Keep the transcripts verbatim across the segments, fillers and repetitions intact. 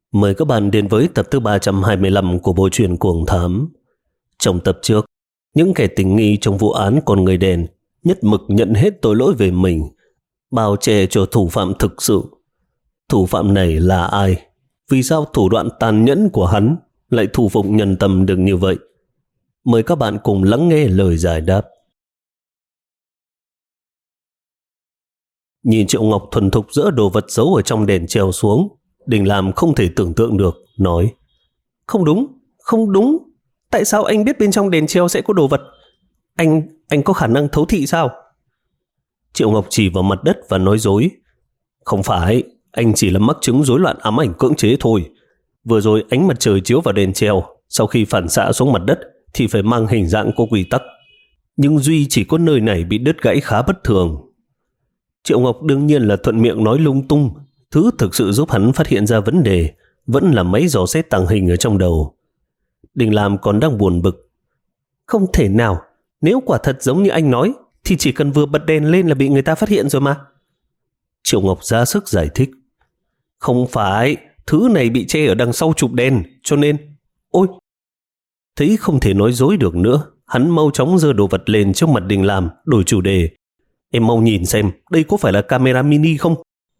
Mời các bạn đến với tập thứ ba trăm hai mươi lăm của bộ truyện Cuồng Thám. Trong tập trước, những kẻ tình nghi trong vụ án con người đen nhất mực nhận hết tội lỗi về mình, bao che cho thủ phạm thực sự. Thủ phạm này là ai? Vì sao thủ đoạn tàn nhẫn của hắn lại thu phục nhân tâm được như vậy? Mời các bạn cùng lắng nghe lời giải đáp. Nhìn Triệu Ngọc thuần thục dỡ đồ vật giấu ở trong đèn treo xuống, Đình Lam không thể tưởng tượng được, nói: Không đúng, không đúng. Tại sao anh biết bên trong đèn treo sẽ có đồ vật? Anh, anh có khả năng thấu thị sao? Triệu Ngọc chỉ vào mặt đất và nói dối: Không phải, anh chỉ là mắc chứng rối loạn ám ảnh cưỡng chế thôi. Vừa rồi ánh mặt trời chiếu vào đèn treo, sau khi phản xạ xuống mặt đất thì phải mang hình dạng có quy tắc. Nhưng duy chỉ có nơi này bị đứt gãy khá bất thường. Triệu Ngọc đương nhiên là thuận miệng nói lung tung. Thứ thực sự giúp hắn phát hiện ra vấn đề vẫn là máy dò xét tàng hình ở trong đầu. Đình Lam còn đang buồn bực. Không thể nào, nếu quả thật giống như anh nói thì chỉ cần vừa bật đèn lên là bị người ta phát hiện rồi mà. Triệu Ngọc ra sức giải thích. Không phải, thứ này bị che ở đằng sau chụp đèn, cho nên... Ôi! Thấy không thể nói dối được nữa, hắn mau chóng giơ đồ vật lên trước mặt Đình Lam, đổi chủ đề. Em mau nhìn xem, đây có phải là camera mini không?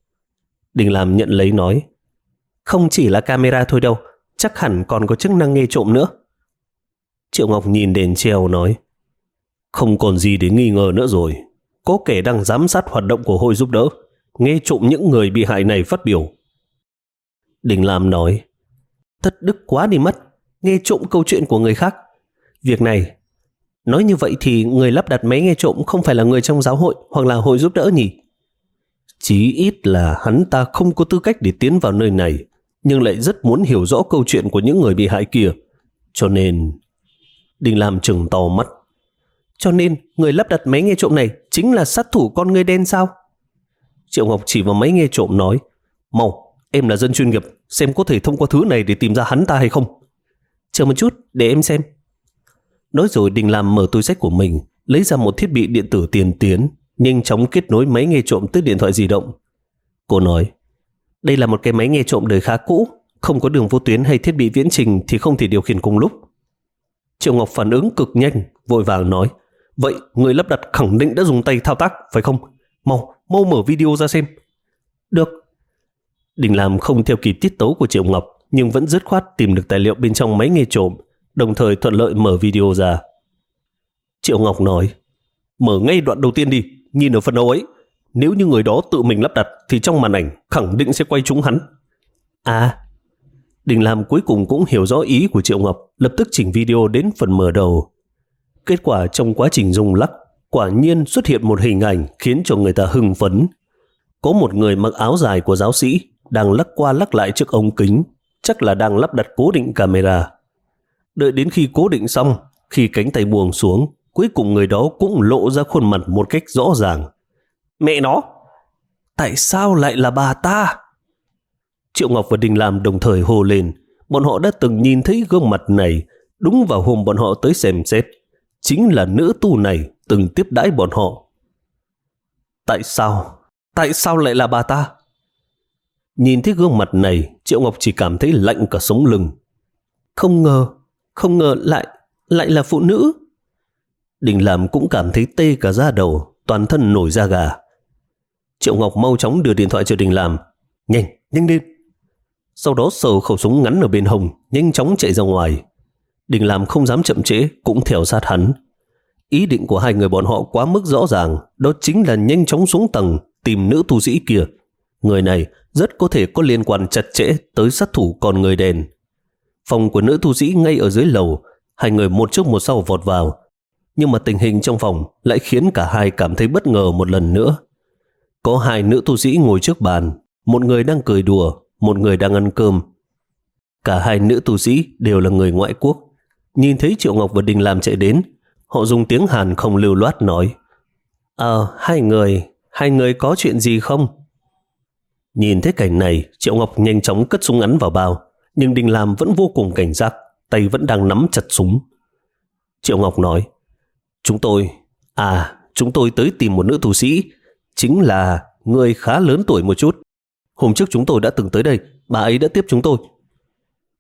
Đình Lam nhận lấy nói: Không chỉ là camera thôi đâu, chắc hẳn còn có chức năng nghe trộm nữa. Triệu Ngọc nhìn đèn treo nói: Không còn gì để nghi ngờ nữa rồi. Có kẻ đang giám sát hoạt động của hội giúp đỡ, nghe trộm những người bị hại này phát biểu. Đình Lam nói: Thất đức quá đi mất, nghe trộm câu chuyện của người khác. Việc này, nói như vậy thì người lắp đặt máy nghe trộm không phải là người trong giáo hội hoặc là hội giúp đỡ nhỉ? Chí ít là hắn ta không có tư cách để tiến vào nơi này, nhưng lại rất muốn hiểu rõ câu chuyện của những người bị hại kia. Cho nên... Đình Lam trừng to mắt. Cho nên người lắp đặt máy nghe trộm này chính là sát thủ con người đen sao? Triệu Ngọc chỉ vào máy nghe trộm nói: Mau, em là dân chuyên nghiệp, xem có thể thông qua thứ này để tìm ra hắn ta hay không. Chờ một chút, để em xem. Nói rồi Đình Lam mở túi xách của mình, lấy ra một thiết bị điện tử tiên tiến, nhanh chóng kết nối máy nghe trộm tới điện thoại di động. Cô nói: Đây là một cái máy nghe trộm đời khá cũ, không có đường vô tuyến hay thiết bị viễn trình thì không thể điều khiển cùng lúc. Triệu Ngọc phản ứng cực nhanh, vội vàng nói: Vậy người lắp đặt khẳng định đã dùng tay thao tác, phải không? Mau, mau mở video ra xem. Được. Đình Lam không theo kịp tiết tấu của Triệu Ngọc, nhưng vẫn dứt khoát tìm được tài liệu bên trong máy nghe trộm, đồng thời thuận lợi mở video ra. Triệu Ngọc nói: Mở ngay đoạn đầu tiên đi, nhìn ở phần đầu ấy. Nếu như người đó tự mình lắp đặt thì trong màn ảnh khẳng định sẽ quay trúng hắn. À, Đình Lam cuối cùng cũng hiểu rõ ý của Triệu Ngọc, lập tức chỉnh video đến phần mở đầu. Kết quả trong quá trình rung lắc, quả nhiên xuất hiện một hình ảnh khiến cho người ta hưng phấn. Có một người mặc áo dài của giáo sĩ đang lắc qua lắc lại trước ống kính, chắc là đang lắp đặt cố định camera. Đợi đến khi cố định xong, khi cánh tay buông xuống, cuối cùng người đó cũng lộ ra khuôn mặt một cách rõ ràng. Mẹ nó! Tại sao lại là bà ta? Triệu Ngọc và Đình Lam đồng thời hô lên. Bọn họ đã từng nhìn thấy gương mặt này đúng vào hôm bọn họ tới xem xét. Chính là nữ tu này từng tiếp đãi bọn họ. Tại sao? Tại sao lại là bà ta? Nhìn thấy gương mặt này, Triệu Ngọc chỉ cảm thấy lạnh cả sống lưng. Không ngờ, không ngờ lại, lại là phụ nữ. Đình Lam cũng cảm thấy tê cả da đầu, toàn thân nổi da gà. Triệu Ngọc mau chóng đưa điện thoại cho Đình Lam. Nhanh, nhanh lên. Sau đó sờ khẩu súng ngắn ở bên hông, nhanh chóng chạy ra ngoài. Đình Lam không dám chậm trễ, cũng theo sát hắn. Ý định của hai người bọn họ quá mức rõ ràng, đó chính là nhanh chóng xuống tầng tìm nữ tu sĩ kia. Người này rất có thể có liên quan chặt chẽ tới sát thủ con người đen. Phòng của nữ tu sĩ ngay ở dưới lầu, hai người một trước một sau vọt vào. Nhưng mà tình hình trong phòng lại khiến cả hai cảm thấy bất ngờ một lần nữa. Có hai nữ tu sĩ ngồi trước bàn, một người đang cười đùa, một người đang ăn cơm. Cả hai nữ tu sĩ đều là người ngoại quốc. Nhìn thấy Triệu Ngọc và Đình Lam chạy đến, họ dùng tiếng Hàn không lưu loát nói: Ờ, hai người, hai người có chuyện gì không? Nhìn thấy cảnh này, Triệu Ngọc nhanh chóng cất súng ngắn vào bao, nhưng Đình Lam vẫn vô cùng cảnh giác, tay vẫn đang nắm chặt súng. Triệu Ngọc nói: Chúng tôi, à, chúng tôi tới tìm một nữ tu sĩ, chính là người khá lớn tuổi một chút. Hôm trước chúng tôi đã từng tới đây, bà ấy đã tiếp chúng tôi,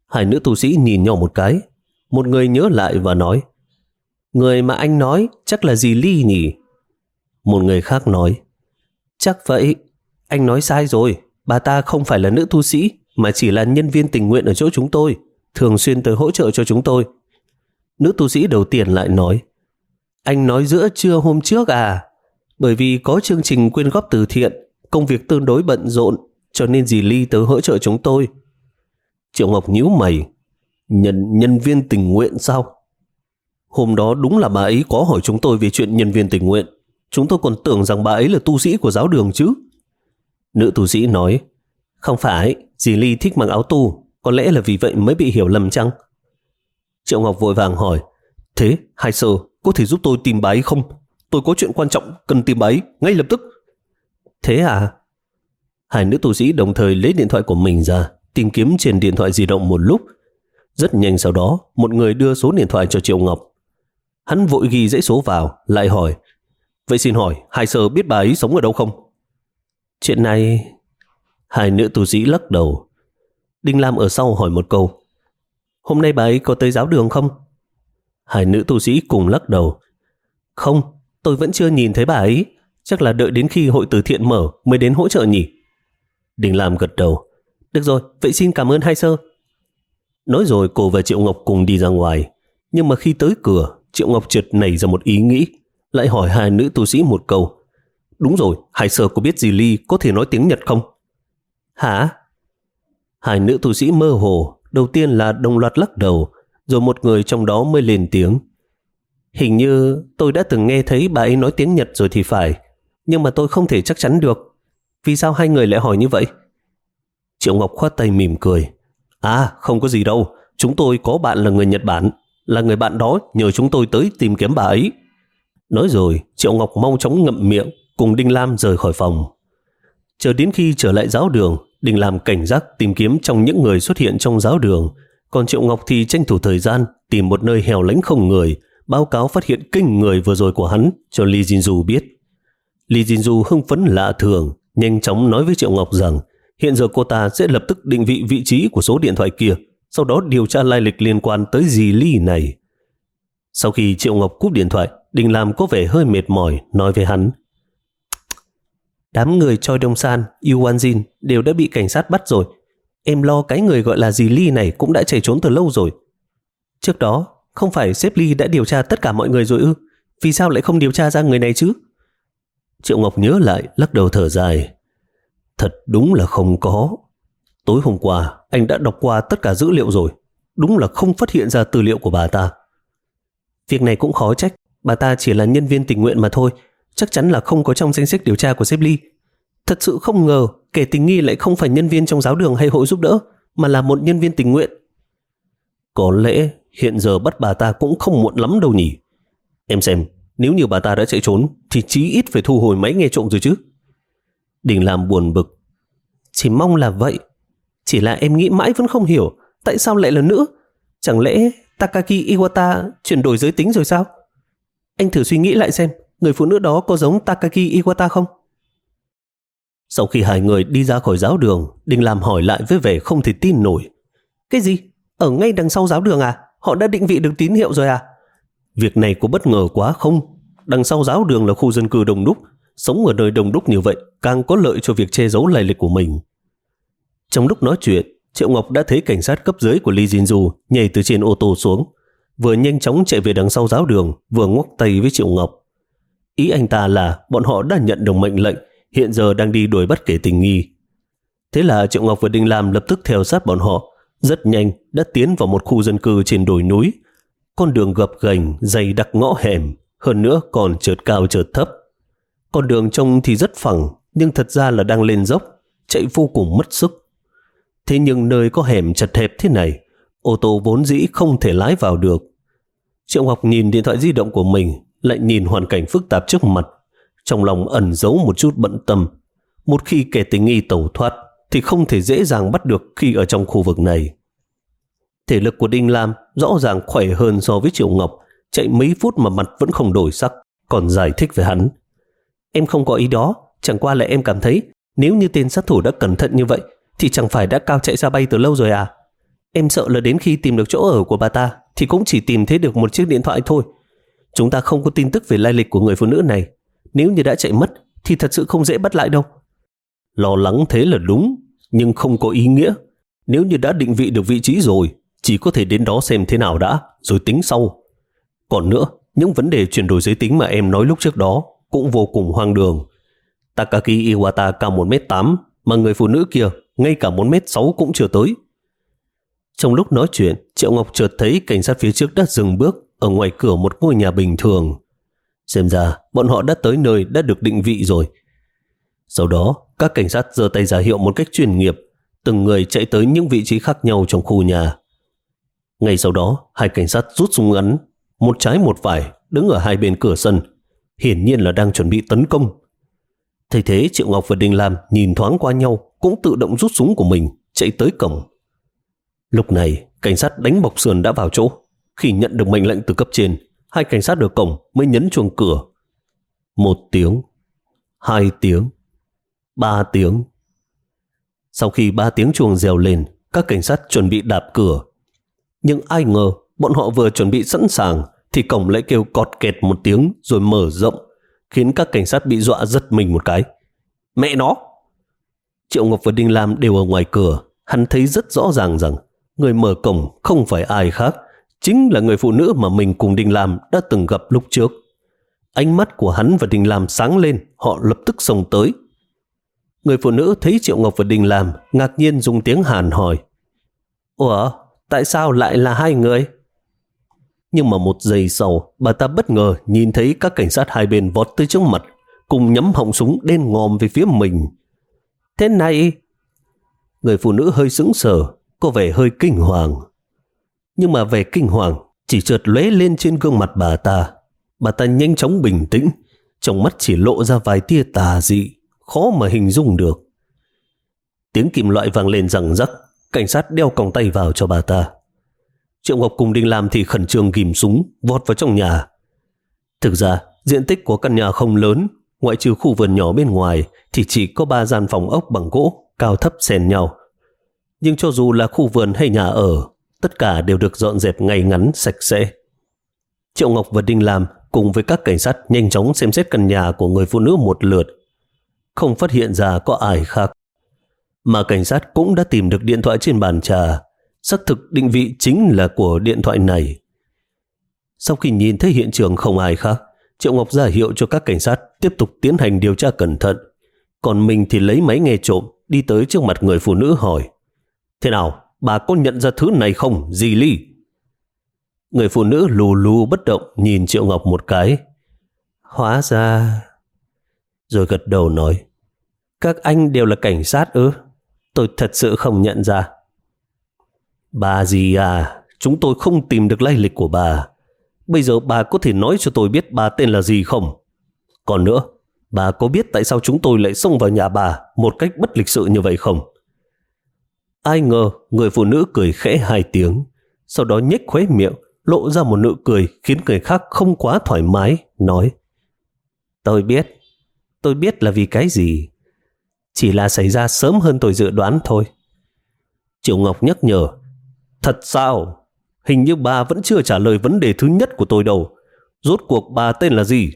Hai nữ tu sĩ nhìn nhau một cái. Một người nhớ lại và nói, người mà anh nói chắc là dì Ly nhỉ? Một người khác nói, chắc vậy. Anh nói sai rồi. Bà ta không phải là nữ tu sĩ, mà chỉ là nhân viên tình nguyện ở chỗ chúng tôi, thường xuyên tới hỗ trợ cho chúng tôi. Nữ tu sĩ đầu tiên lại nói, anh nói giữa trưa hôm trước à? Bởi vì có chương trình quyên góp từ thiện, công việc tương đối bận rộn, cho nên dì Ly tới hỗ trợ chúng tôi. Triệu Ngọc nhíu mày, nhân, nhân viên tình nguyện sao? Hôm đó đúng là bà ấy có hỏi chúng tôi về chuyện nhân viên tình nguyện. Chúng tôi còn tưởng rằng bà ấy là tu sĩ của giáo đường chứ. Nữ tu sĩ nói, không phải, dì Ly thích mặc áo tu, có lẽ là vì vậy mới bị hiểu lầm chăng? Triệu Ngọc vội vàng hỏi, thế Hai Sơ có thể giúp tôi tìm bà ấy không? Tôi có chuyện quan trọng cần tìm bà ấy ngay lập tức. Thế à? Hai nữ tu sĩ đồng thời lấy điện thoại của mình ra, tìm kiếm trên điện thoại di động một lúc. Rất nhanh sau đó, một người đưa số điện thoại cho Triệu Ngọc. Hắn vội ghi dãy số vào, lại hỏi, vậy xin hỏi, Hai Sơ biết bà ấy sống ở đâu không? Chuyện này... Hai nữ tu sĩ lắc đầu. Đinh Lam ở sau hỏi một câu, hôm nay bà ấy có tới giáo đường không? Hai nữ tu sĩ cùng lắc đầu. Không, tôi vẫn chưa nhìn thấy bà ấy. Chắc là đợi đến khi hội từ thiện mở mới đến hỗ trợ nhỉ? Đinh Lam gật đầu. Được rồi, vậy xin cảm ơn Hai Sơ. Nói rồi cô và Triệu Ngọc cùng đi ra ngoài. Nhưng mà khi tới cửa, Triệu Ngọc chợt nảy ra một ý nghĩ, lại hỏi hai nữ tu sĩ một câu. Đúng rồi, Hai Sơ có biết dì Ly có thể nói tiếng Nhật không? Hả? Hai nữ tu sĩ mơ hồ, đầu tiên là đồng loạt lắc đầu, rồi một người trong đó mới lên tiếng. Hình như tôi đã từng nghe thấy bà ấy nói tiếng Nhật rồi thì phải, nhưng mà tôi không thể chắc chắn được. Vì sao hai người lại hỏi như vậy? Triệu Ngọc khoát tay mỉm cười. À, không có gì đâu, chúng tôi có bạn là người Nhật Bản, là người bạn đó nhờ chúng tôi tới tìm kiếm bà ấy. Nói rồi, Triệu Ngọc mau chóng ngậm miệng, cùng Đinh Lam rời khỏi phòng. Chờ đến khi trở lại giáo đường, Đinh Lam cảnh giác tìm kiếm trong những người xuất hiện trong giáo đường, còn Triệu Ngọc thì tranh thủ thời gian tìm một nơi hẻo lánh không người, báo cáo phát hiện kinh người vừa rồi của hắn cho Lee Jinju biết. Lee Jinju hưng phấn lạ thường, nhanh chóng nói với Triệu Ngọc rằng hiện giờ cô ta sẽ lập tức định vị vị trí của số điện thoại kia, sau đó điều tra lai lịch liên quan tới dì Lee này. Sau khi Triệu Ngọc cúp điện thoại, Đinh Lam có vẻ hơi mệt mỏi, nói với hắn. Đám người Choi Dong San, Yu Wan Jin đều đã bị cảnh sát bắt rồi. Em lo cái người gọi là dì Lee này cũng đã chạy trốn từ lâu rồi. Trước đó, không phải sếp Lee đã điều tra tất cả mọi người rồi ư? Vì sao lại không điều tra ra người này chứ? Triệu Ngọc nhớ lại, lắc đầu thở dài. Thật đúng là không có. Tối hôm qua, anh đã đọc qua tất cả dữ liệu rồi. Đúng là không phát hiện ra tư liệu của bà ta. Việc này cũng khó trách. Bà ta chỉ là nhân viên tình nguyện mà thôi. Chắc chắn là không có trong danh sách điều tra của sếp Lee. Thật sự không ngờ kẻ tình nghi lại không phải nhân viên trong giáo đường hay hội giúp đỡ, mà là một nhân viên tình nguyện. Có lẽ hiện giờ bắt bà ta cũng không muộn lắm đâu nhỉ. Em xem, nếu như bà ta đã chạy trốn thì chí ít phải thu hồi máy nghe trộm rồi chứ. Đình Lam buồn bực. Chỉ mong là vậy. Chỉ là em nghĩ mãi vẫn không hiểu tại sao lại là nữ. Chẳng lẽ Takagi Iwata chuyển đổi giới tính rồi sao? Anh thử suy nghĩ lại xem, người phụ nữ đó có giống Takagi Iwata không? Sau khi hai người đi ra khỏi giáo đường, Đình Lam hỏi lại với vẻ không thể tin nổi. Cái gì? Ở ngay đằng sau giáo đường à? Họ đã định vị được tín hiệu rồi à? Việc này có bất ngờ quá không? Đằng sau giáo đường là khu dân cư đông đúc. Sống ở nơi đông đúc như vậy càng có lợi cho việc che giấu lai lịch của mình. Trong lúc nói chuyện, Triệu Ngọc đã thấy cảnh sát cấp dưới của Lee Jinju nhảy từ trên ô tô xuống, vừa nhanh chóng chạy về đằng sau giáo đường, vừa ngoắc tay với Triệu Ngọc. Ý anh ta là bọn họ đã nhận được mệnh lệnh, hiện giờ đang đi đuổi bắt kẻ tình nghi. Thế là Triệu Ngọc và Đinh Lam lập tức theo sát bọn họ, rất nhanh đã tiến vào một khu dân cư trên đồi núi. Con đường gập ghềnh, dày đặc ngõ hẻm, hơn nữa còn chợt cao chợt thấp. Con đường trông thì rất phẳng, nhưng thật ra là đang lên dốc, chạy vô cùng mất sức. Thế nhưng nơi có hẻm chật hẹp thế này, ô tô vốn dĩ không thể lái vào được. Triệu Ngọc nhìn điện thoại di động của mình, lại nhìn hoàn cảnh phức tạp trước mặt, trong lòng ẩn giấu một chút bận tâm. Một khi kẻ tình nghi tẩu thoát thì không thể dễ dàng bắt được khi ở trong khu vực này. Thể lực của Đinh Lam rõ ràng khỏe hơn so với Triệu Ngọc, chạy mấy phút mà mặt vẫn không đổi sắc, còn giải thích với hắn. Em không có ý đó, chẳng qua là em cảm thấy nếu như tên sát thủ đã cẩn thận như vậy thì chẳng phải đã cao chạy ra bay từ lâu rồi à? Em sợ là đến khi tìm được chỗ ở của bà ta thì cũng chỉ tìm thấy được một chiếc điện thoại thôi. Chúng ta không có tin tức về lai lịch của người phụ nữ này. Nếu như đã chạy mất thì thật sự không dễ bắt lại đâu. Lo lắng thế là đúng, nhưng không có ý nghĩa. Nếu như đã định vị được vị trí rồi, chỉ có thể đến đó xem thế nào đã, rồi tính sau. Còn nữa, những vấn đề chuyển đổi giới tính mà em nói lúc trước đó cũng vô cùng hoang đường. Takaki Iwata cao một mét tám, mà người phụ nữ kia ngay cả một mét sáu cũng chưa tới. Trong lúc nói chuyện, Triệu Ngọc chợt thấy cảnh sát phía trước đã dừng bước ở ngoài cửa một ngôi nhà bình thường. Xem ra bọn họ đã tới nơi đã được định vị rồi. Sau đó, các cảnh sát giơ tay ra hiệu một cách chuyên nghiệp, từng người chạy tới những vị trí khác nhau trong khu nhà. Ngay sau đó, hai cảnh sát rút súng ngắn, một trái một phải, đứng ở hai bên cửa sân, hiển nhiên là đang chuẩn bị tấn công. Thấy thế, Triệu Ngọc và Đình Lam nhìn thoáng qua nhau, cũng tự động rút súng của mình, chạy tới cổng. Lúc này, cảnh sát đánh bọc sườn đã vào chỗ. Khi nhận được mệnh lệnh từ cấp trên, hai cảnh sát ở cổng mới nhấn chuông cửa. Một tiếng, hai tiếng, ba tiếng. Sau khi ba tiếng chuông reo lên, các cảnh sát chuẩn bị đạp cửa. Nhưng ai ngờ, bọn họ vừa chuẩn bị sẵn sàng thì cổng lại kêu cọt kẹt một tiếng rồi mở rộng, khiến các cảnh sát bị dọa giật mình một cái. Mẹ nó! Triệu Ngọc và Đinh Lam đều ở ngoài cửa. Hắn thấy rất rõ ràng rằng người mở cổng không phải ai khác, chính là người phụ nữ mà mình cùng Đinh Lam đã từng gặp lúc trước. Ánh mắt của hắn và Đinh Lam sáng lên, họ lập tức xông tới. Người phụ nữ thấy Triệu Ngọc và Đinh Lam, ngạc nhiên dùng tiếng Hàn hỏi: Ủa, tại sao lại là hai người? Nhưng mà một giây sau, bà ta bất ngờ nhìn thấy các cảnh sát hai bên vọt tới trước mặt, cùng nhắm họng súng đen ngòm về phía mình. Thế này... Người phụ nữ hơi sững sờ, có vẻ hơi kinh hoàng. Nhưng mà vẻ kinh hoàng chỉ chợt lóe lên trên gương mặt bà ta. Bà ta nhanh chóng bình tĩnh, trong mắt chỉ lộ ra vài tia tà dị, khó mà hình dung được. Tiếng kim loại vang lên răng rắc, cảnh sát đeo còng tay vào cho bà ta. Triệu Ngọc cùng Đinh Lam thì khẩn trương ghim súng, vọt vào trong nhà. Thực ra, diện tích của căn nhà không lớn, ngoại trừ khu vườn nhỏ bên ngoài thì chỉ có ba gian phòng ốc bằng gỗ, cao thấp xen nhau. Nhưng cho dù là khu vườn hay nhà ở, tất cả đều được dọn dẹp ngay ngắn, sạch sẽ. Triệu Ngọc và Đinh Lam cùng với các cảnh sát nhanh chóng xem xét căn nhà của người phụ nữ một lượt. Không phát hiện ra có ai khác. Mà cảnh sát cũng đã tìm được điện thoại trên bàn trà, xác thực định vị chính là của điện thoại này. Sau khi nhìn thấy hiện trường không ai khác, Triệu Ngọc ra hiệu cho các cảnh sát tiếp tục tiến hành điều tra cẩn thận. Còn mình thì lấy máy nghe trộm, đi tới trước mặt người phụ nữ hỏi: Thế nào, bà có nhận ra thứ này không, dì Ly? Người phụ nữ lù lù bất động nhìn Triệu Ngọc một cái. Hóa ra... Rồi gật đầu nói: Các anh đều là cảnh sát ư? Tôi thật sự không nhận ra. Bà dì à, chúng tôi không tìm được lai lịch của bà. Bây giờ bà có thể nói cho tôi biết bà tên là gì không? Còn nữa, bà có biết tại sao chúng tôi lại xông vào nhà bà một cách bất lịch sự như vậy không? Ai ngờ người phụ nữ cười khẽ hai tiếng, sau đó nhếch khóe miệng, lộ ra một nụ cười khiến người khác không quá thoải mái, nói: Tôi biết, tôi biết là vì cái gì. Chỉ là xảy ra sớm hơn tôi dự đoán thôi. Triệu Ngọc nhắc nhở: Thật sao? Hình như bà vẫn chưa trả lời vấn đề thứ nhất của tôi đâu. Rốt cuộc bà tên là gì?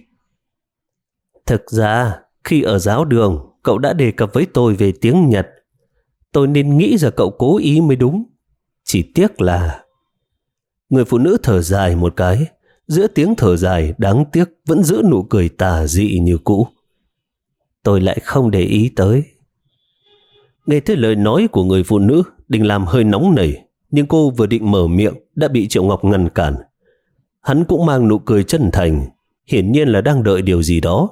Thực ra, khi ở giáo đường, cậu đã đề cập với tôi về tiếng Nhật. Tôi nên nghĩ ra cậu cố ý mới đúng. Chỉ tiếc là... Người phụ nữ thở dài một cái. Giữa tiếng thở dài đáng tiếc vẫn giữ nụ cười tà dị như cũ. Tôi lại không để ý tới. Nghe thấy lời nói của người phụ nữ, Đình Lam hơi nóng nảy, nhưng cô vừa định mở miệng đã bị Triệu Ngọc ngăn cản. Hắn cũng mang nụ cười chân thành, hiển nhiên là đang đợi điều gì đó.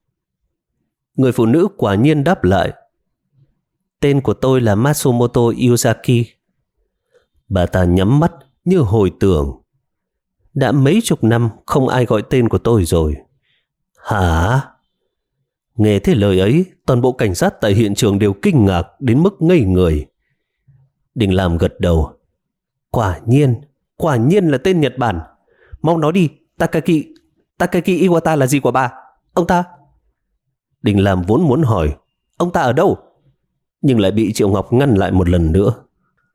Người phụ nữ quả nhiên đáp lại: Tên của tôi là Matsumoto Yuzaki. Bà ta nhắm mắt như hồi tưởng. Đã mấy chục năm không ai gọi tên của tôi rồi. Hả? Nghe thấy lời ấy, toàn bộ cảnh sát tại hiện trường đều kinh ngạc đến mức ngây người. Đình Lam gật đầu. Quả nhiên, quả nhiên là tên Nhật Bản. Mau nói đi, Takaki, Takaki Iwata là gì của bà? Ông ta... Đình Lam vốn muốn hỏi, ông ta ở đâu? Nhưng lại bị Triệu Ngọc ngăn lại một lần nữa.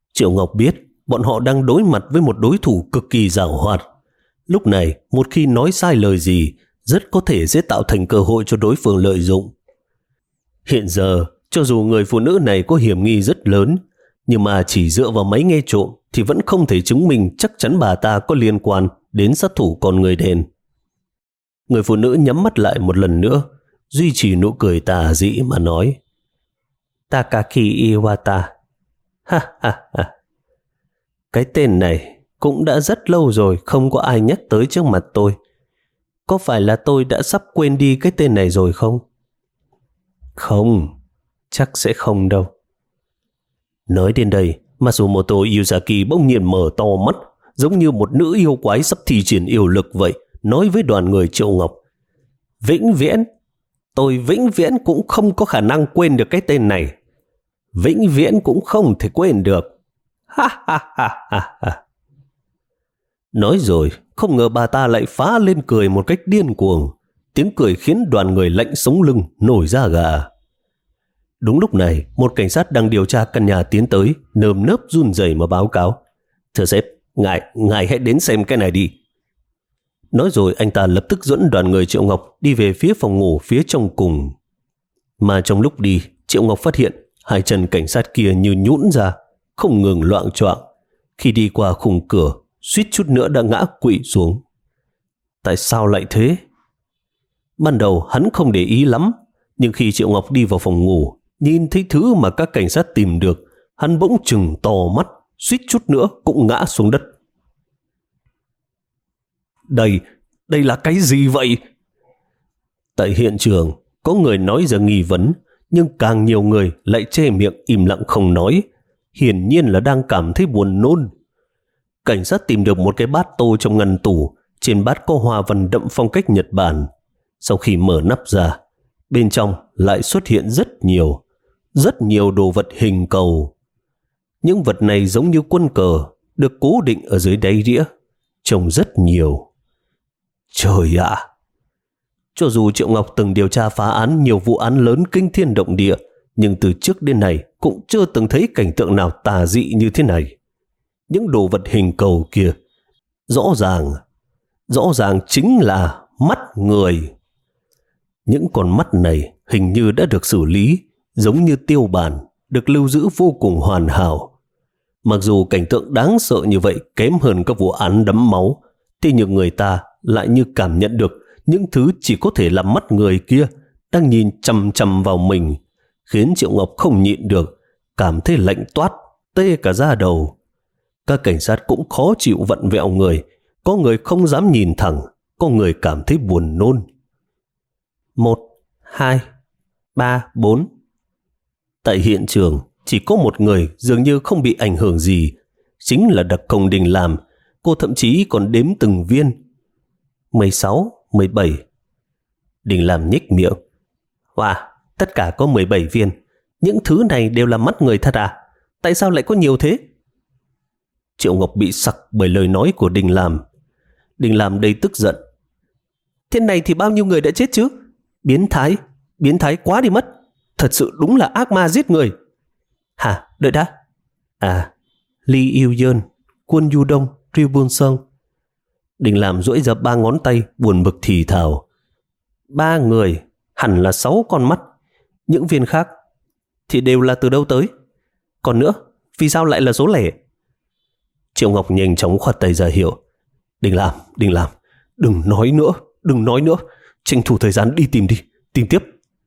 Triệu Ngọc biết bọn họ đang đối mặt với một đối thủ cực kỳ giàu hoạt. Lúc này, một khi nói sai lời gì, rất có thể sẽ tạo thành cơ hội cho đối phương lợi dụng. Hiện giờ, cho dù người phụ nữ này có hiểm nghi rất lớn, nhưng mà chỉ dựa vào máy nghe trộm thì vẫn không thể chứng minh chắc chắn bà ta có liên quan đến sát thủ con người đen. Người phụ nữ nhắm mắt lại một lần nữa, duy trì nụ cười tà dị mà nói: Takaki Iwata. Ha ha ha. Cái tên này cũng đã rất lâu rồi không có ai nhắc tới trước mặt tôi. Có phải là tôi đã sắp quên đi cái tên này rồi không? Không, chắc sẽ không đâu. Nói đến đây, Matsumoto Yuzaki bỗng nhiên mở to mắt, giống như một nữ yêu quái sắp thi triển yêu lực vậy, nói với đoàn người Triệu Ngọc: Vĩnh viễn, tôi vĩnh viễn cũng không có khả năng quên được cái tên này. Vĩnh viễn cũng không thể quên được. Ha ha ha ha ha. Nói rồi, không ngờ bà ta lại phá lên cười một cách điên cuồng. Tiếng cười khiến đoàn người lạnh sống lưng, nổi da gà. Đúng lúc này, một cảnh sát đang điều tra căn nhà tiến tới, nơm nớp run rẩy mà báo cáo: Thưa sếp, ngài, ngài hãy đến xem cái này đi. Nói rồi anh ta lập tức dẫn đoàn người Triệu Ngọc đi về phía phòng ngủ phía trong cùng. Mà trong lúc đi, Triệu Ngọc phát hiện hai chân cảnh sát kia như nhũn ra, không ngừng loạng choạng. Khi đi qua khung cửa, suýt chút nữa đã ngã quỵ xuống. Tại sao lại thế? Ban đầu hắn không để ý lắm, nhưng khi Triệu Ngọc đi vào phòng ngủ, nhìn thấy thứ mà các cảnh sát tìm được, hắn bỗng trừng to mắt, suýt chút nữa cũng ngã xuống đất. Đây, đây là cái gì vậy? Tại hiện trường, có người nói ra nghi vấn, nhưng càng nhiều người lại che miệng im lặng không nói, hiển nhiên là đang cảm thấy buồn nôn. Cảnh sát tìm được một cái bát tô trong ngăn tủ, trên bát có hoa văn đậm phong cách Nhật Bản. Sau khi mở nắp ra, bên trong lại xuất hiện rất nhiều, rất nhiều đồ vật hình cầu. Những vật này giống như quân cờ, được cố định ở dưới đáy đĩa, trông rất nhiều. Trời ạ! À, cho dù Triệu Ngọc từng điều tra phá án nhiều vụ án lớn kinh thiên động địa, nhưng từ trước đến nay cũng chưa từng thấy cảnh tượng nào tà dị như thế này. Những đồ vật hình cầu kia, rõ ràng, rõ ràng chính là mắt người. Những con mắt này hình như đã được xử lý, giống như tiêu bản, được lưu giữ vô cùng hoàn hảo. Mặc dù cảnh tượng đáng sợ như vậy kém hơn các vụ án đẫm máu, thì những người ta lại như cảm nhận được những thứ chỉ có thể là mắt người kia đang nhìn chằm chằm vào mình, khiến Triệu Ngọc không nhịn được, cảm thấy lạnh toát, tê cả da đầu. Các cảnh sát cũng khó chịu vặn vẹo người, có người không dám nhìn thẳng, có người cảm thấy buồn nôn. Một, hai, ba, bốn. Tại hiện trường, chỉ có một người dường như không bị ảnh hưởng gì, chính là đặc công Đình Làm. Cô thậm chí còn đếm từng viên. mười sáu, mười bảy. Đình Làm nhếch miệng. Wow, tất cả có mười bảy viên. Những thứ này đều là mắt người thật à? Tại sao lại có nhiều thế? Triệu Ngọc bị sặc bởi lời nói của Đình Làm. Đình Làm đầy tức giận. Thế này thì bao nhiêu người đã chết chứ? Biến thái, biến thái quá đi mất. Thật sự đúng là ác ma giết người. Hả, đợi đã. À, Lee Yêu Yeon, Kwon Yu Dong, Ryu Bun Sung. Đình Làm duỗi ra ba ngón tay, buồn bực thì thào. Ba người, hẳn là sáu con mắt. Những viên khác thì đều là từ đâu tới? Còn nữa, vì sao lại là số lẻ? Triệu Ngọc nhanh chóng khoát tay ra hiệu. Đình Làm, Đình Làm, đừng nói nữa, đừng nói nữa. Tranh thủ thời gian đi tìm đi, tìm tiếp.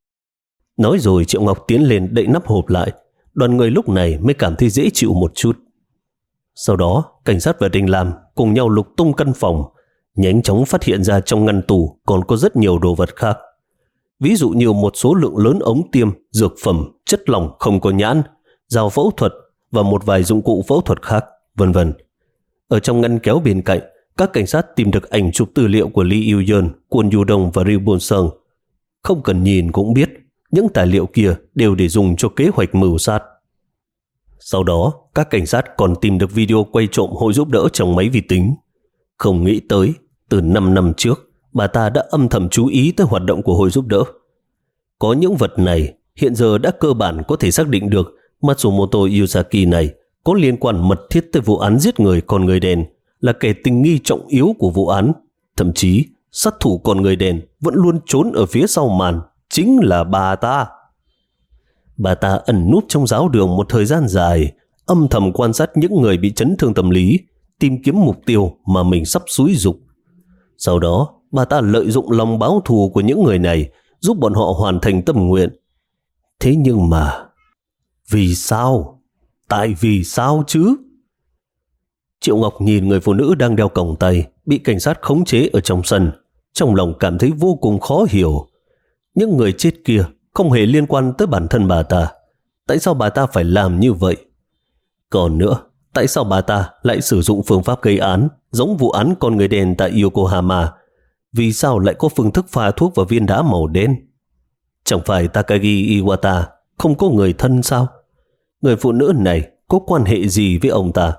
Nói rồi Triệu Ngọc tiến lên đậy nắp hộp lại. Đoàn người lúc này mới cảm thấy dễ chịu một chút. Sau đó, cảnh sát và Đình Làm cùng nhau lục tung căn phòng, nhanh chóng phát hiện ra trong ngăn tủ còn có rất nhiều đồ vật khác. Ví dụ như một số lượng lớn ống tiêm, dược phẩm, chất lỏng không có nhãn, dao phẫu thuật và một vài dụng cụ phẫu thuật khác, vân vân. Ở trong ngăn kéo bên cạnh, các cảnh sát tìm được ảnh chụp tư liệu của Lee Yêu Yeon, Kwon Yu Dong và Ryu Bun Sung. Không cần nhìn cũng biết, những tài liệu kia đều để dùng cho kế hoạch mưu sát. Sau đó, các cảnh sát còn tìm được video quay trộm hội giúp đỡ trong máy vi tính. Không nghĩ tới, từ năm năm trước, bà ta đã âm thầm chú ý tới hoạt động của hội giúp đỡ. Có những vật này, hiện giờ đã cơ bản có thể xác định được Matsumoto Yuzaki này có liên quan mật thiết tới vụ án giết người con người đen, là kẻ tình nghi trọng yếu của vụ án. Thậm chí, sát thủ con người đen vẫn luôn trốn ở phía sau màn, chính là bà ta. Bà ta ẩn núp trong giáo đường một thời gian dài, âm thầm quan sát những người bị chấn thương tâm lý, tìm kiếm mục tiêu mà mình sắp xúi dục. Sau đó, bà ta lợi dụng lòng báo thù của những người này, giúp bọn họ hoàn thành tâm nguyện. Thế nhưng mà, vì sao? Tại vì sao chứ? Triệu Ngọc nhìn người phụ nữ đang đeo còng tay, bị cảnh sát khống chế ở trong sân, trong lòng cảm thấy vô cùng khó hiểu. Những người chết kia không hề liên quan tới bản thân bà ta. Tại sao bà ta phải làm như vậy? Còn nữa, tại sao bà ta lại sử dụng phương pháp gây án giống vụ án con người đen tại Yokohama? Vì sao lại có phương thức pha thuốc vào viên đá màu đen? Chẳng phải Takagi Iwata không có người thân sao? Người phụ nữ này có quan hệ gì với ông ta?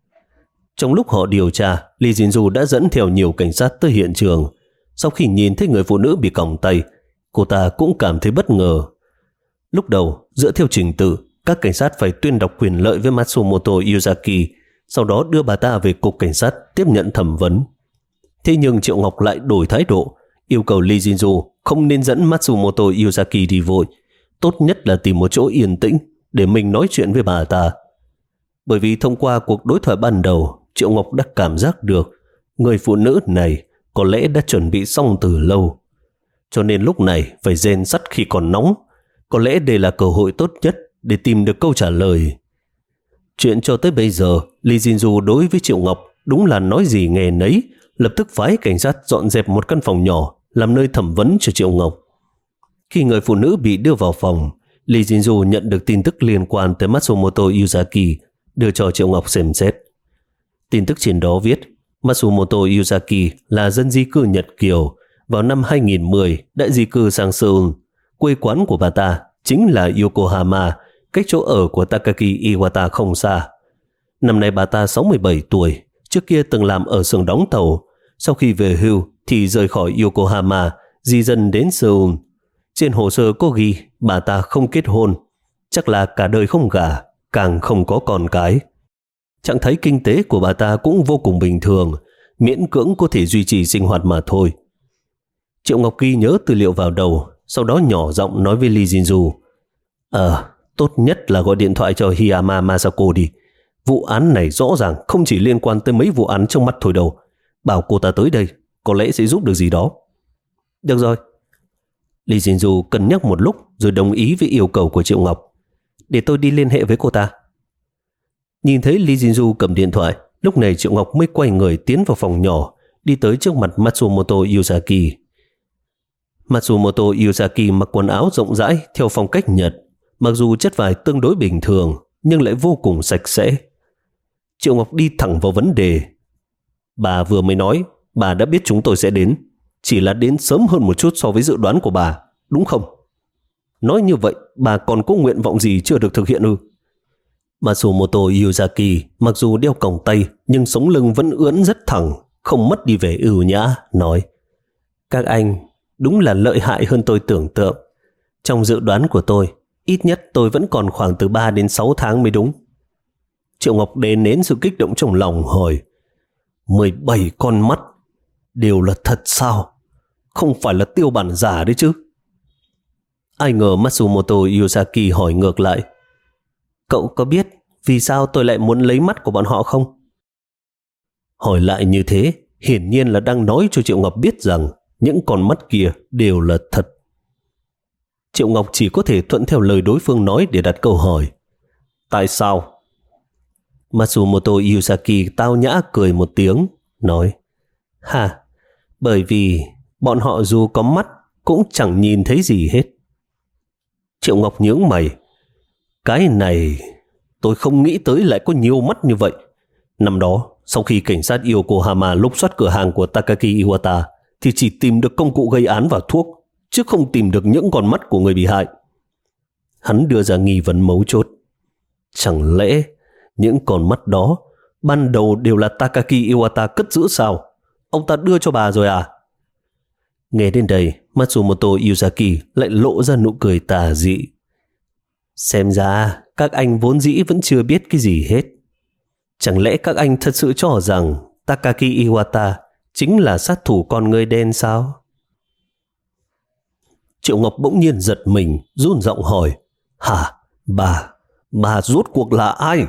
Trong lúc họ điều tra, Lee Jin-ju đã dẫn theo nhiều cảnh sát tới hiện trường. Sau khi nhìn thấy người phụ nữ bị còng tay, cô ta cũng cảm thấy bất ngờ. Lúc đầu, dựa theo trình tự, các cảnh sát phải tuyên đọc quyền lợi với Matsumoto Yuzaki, sau đó đưa bà ta về cục cảnh sát tiếp nhận thẩm vấn. Thế nhưng Triệu Ngọc lại đổi thái độ, yêu cầu Lee Jin-ju không nên dẫn Matsumoto Yuzaki đi vội, tốt nhất là tìm một chỗ yên tĩnh để mình nói chuyện với bà ta. Bởi vì thông qua cuộc đối thoại ban đầu, Triệu Ngọc đã cảm giác được người phụ nữ này có lẽ đã chuẩn bị xong từ lâu. Cho nên lúc này phải rèn sắt khi còn nóng. Có lẽ đây là cơ hội tốt nhất để tìm được câu trả lời. Chuyện cho tới bây giờ, Lee Jin-ju đối với Triệu Ngọc đúng là nói gì nghe nấy, lập tức phái cảnh sát dọn dẹp một căn phòng nhỏ làm nơi thẩm vấn cho Triệu Ngọc. Khi người phụ nữ bị đưa vào phòng, Lee Jin-ju nhận được tin tức liên quan tới Matsumoto Yuzaki, đưa cho Triệu Ngọc xem xét. Tin tức trên đó viết, Matsumoto Yuzaki là dân di cư Nhật Kiều, vào năm hai nghìn mười đã di cư sang Seoul. Quê quán của bà ta chính là Yokohama, cách chỗ ở của Takagi Iwata không xa. Năm nay bà ta sáu mươi bảy tuổi, trước kia từng làm ở xưởng đóng tàu. Sau khi về hưu thì rời khỏi Yokohama, di dân đến Seoul. Trên hồ sơ có ghi bà ta không kết hôn, chắc là cả đời không gả, càng không có con cái. Trạng thái kinh tế của bà ta cũng vô cùng bình thường, miễn cưỡng có thể duy trì sinh hoạt mà thôi. Triệu Ngọc ghi nhớ tư liệu vào đầu, sau đó nhỏ giọng nói với Lee Jin-ju. Ờ, tốt nhất là gọi điện thoại cho Hiyama Masako đi. Vụ án này rõ ràng không chỉ liên quan tới mấy vụ án trong mắt thôi đâu. Bảo cô ta tới đây, có lẽ sẽ giúp được gì đó. Được rồi. Lee Jin-ju cân nhắc một lúc rồi đồng ý với yêu cầu của Triệu Ngọc. Để tôi đi liên hệ với cô ta. Nhìn thấy Lee Jin-ju cầm điện thoại, lúc này Triệu Ngọc mới quay người tiến vào phòng nhỏ, đi tới trước mặt Matsumoto Yuzaki. Matsumoto Yuzaki mặc quần áo rộng rãi theo phong cách Nhật, mặc dù chất vải tương đối bình thường nhưng lại vô cùng sạch sẽ. Triệu Ngọc đi thẳng vào vấn đề. Bà vừa mới nói bà đã biết chúng tôi sẽ đến, chỉ là đến sớm hơn một chút so với dự đoán của bà, đúng không? Nói như vậy bà còn có nguyện vọng gì chưa được thực hiện ư? Matsumoto Yuzaki mặc dù đeo còng tay nhưng sống lưng vẫn ưỡn rất thẳng, không mất đi vẻ ưu nhã, nói: Các anh đúng là lợi hại hơn tôi tưởng tượng. Trong dự đoán của tôi, ít nhất tôi vẫn còn khoảng từ ba đến sáu tháng mới đúng. Triệu Ngọc đè nén sự kích động trong lòng hỏi: mười bảy con mắt đều là thật sao? Không phải là tiêu bản giả đấy chứ? Ai ngờ Matsumoto Yuzaki hỏi ngược lại: Cậu có biết vì sao tôi lại muốn lấy mắt của bọn họ không? Hỏi lại như thế, hiển nhiên là đang nói cho Triệu Ngọc biết rằng những con mắt kia đều là thật. Triệu Ngọc chỉ có thể thuận theo lời đối phương nói để đặt câu hỏi. Tại sao? Matsumoto Yuzaki tao nhã cười một tiếng, nói: Hà, bởi vì bọn họ dù có mắt cũng chẳng nhìn thấy gì hết. Triệu Ngọc nhướng mày. Cái này tôi không nghĩ tới lại có nhiều mắt như vậy. Năm đó, sau khi cảnh sát Yokohama lục soát cửa hàng của Takagi Iwata thì chỉ tìm được công cụ gây án và thuốc, chứ không tìm được những con mắt của người bị hại. Hắn đưa ra nghi vấn mấu chốt. Chẳng lẽ những con mắt đó ban đầu đều là Takagi Iwata cất giữ sao? Ông ta đưa cho bà rồi à? Nghe đến đây, Matsumoto Yuzaki lại lộ ra nụ cười tà dị. Xem ra các anh vốn dĩ vẫn chưa biết cái gì hết. Chẳng lẽ các anh thật sự cho rằng Takaki Iwata chính là sát thủ con người đen sao? Triệu Ngọc bỗng nhiên giật mình, run giọng hỏi, hả? Bà, bà rốt cuộc là ai?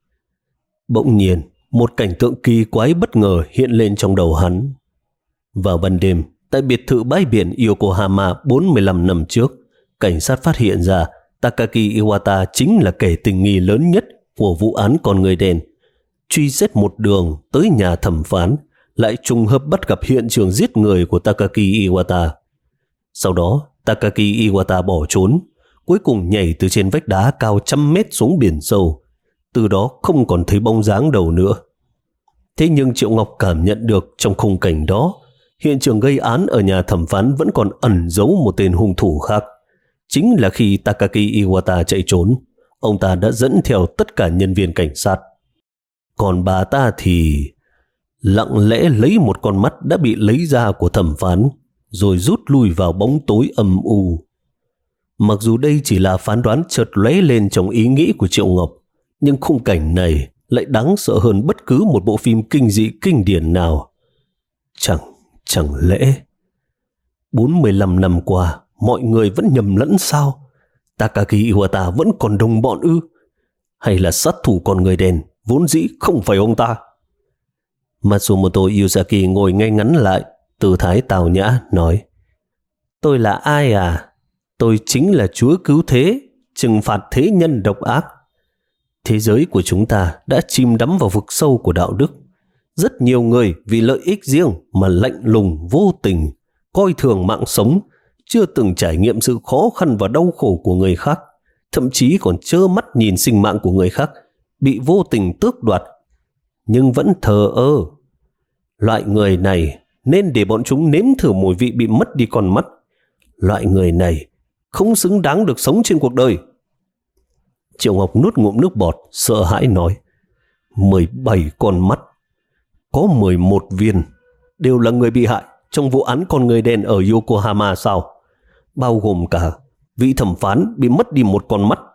Bỗng nhiên, một cảnh tượng kỳ quái bất ngờ hiện lên trong đầu hắn. Vào ban đêm, tại biệt thự bãi biển Yokohama bốn mươi lăm năm trước, cảnh sát phát hiện ra Takaki Iwata chính là kẻ tình nghi lớn nhất của vụ án con người đen. Truy xét một đường tới nhà thẩm phán, lại trùng hợp bắt gặp hiện trường giết người của Takaki Iwata. Sau đó, Takaki Iwata bỏ trốn, cuối cùng nhảy từ trên vách đá cao trăm mét xuống biển sâu. Từ đó không còn thấy bóng dáng đâu nữa. Thế nhưng Triệu Ngọc cảm nhận được trong khung cảnh đó, hiện trường gây án ở nhà thẩm phán vẫn còn ẩn giấu một tên hung thủ khác. Chính là khi Takaki Iwata chạy trốn, ông ta đã dẫn theo tất cả nhân viên cảnh sát. Còn bà ta thì lặng lẽ lấy một con mắt đã bị lấy ra của thẩm phán, rồi rút lui vào bóng tối âm u. Mặc dù đây chỉ là phán đoán chợt lóe lên trong ý nghĩ của Triệu Ngọc, nhưng khung cảnh này lại đáng sợ hơn bất cứ một bộ phim kinh dị kinh điển nào. Chẳng, chẳng lẽ bốn mươi lăm năm qua mọi người vẫn nhầm lẫn sao? Takaki Iwata vẫn còn đồng bọn ư? Hay là sát thủ con người đen vốn dĩ không phải ông ta? Matsumoto Yuzaki ngồi ngay ngắn lại, tư thái tào nhã nói, tôi là ai à? Tôi chính là Chúa Cứu Thế, trừng phạt thế nhân độc ác. Thế giới của chúng ta đã chìm đắm vào vực sâu của đạo đức. Rất nhiều người vì lợi ích riêng mà lạnh lùng vô tình, coi thường mạng sống, chưa từng trải nghiệm sự khó khăn và đau khổ của người khác, thậm chí còn trơ mắt nhìn sinh mạng của người khác bị vô tình tước đoạt, nhưng vẫn thờ ơ. Loại người này nên để bọn chúng nếm thử mùi vị bị mất đi con mắt. Loại người này không xứng đáng được sống trên cuộc đời. Triệu Ngọc nuốt ngụm nước bọt, sợ hãi nói, mười bảy con mắt, có mười một viên đều là người bị hại trong vụ án con người đen ở Yokohama sao? Bao gồm cả vị thẩm phán bị mất đi một con mắt.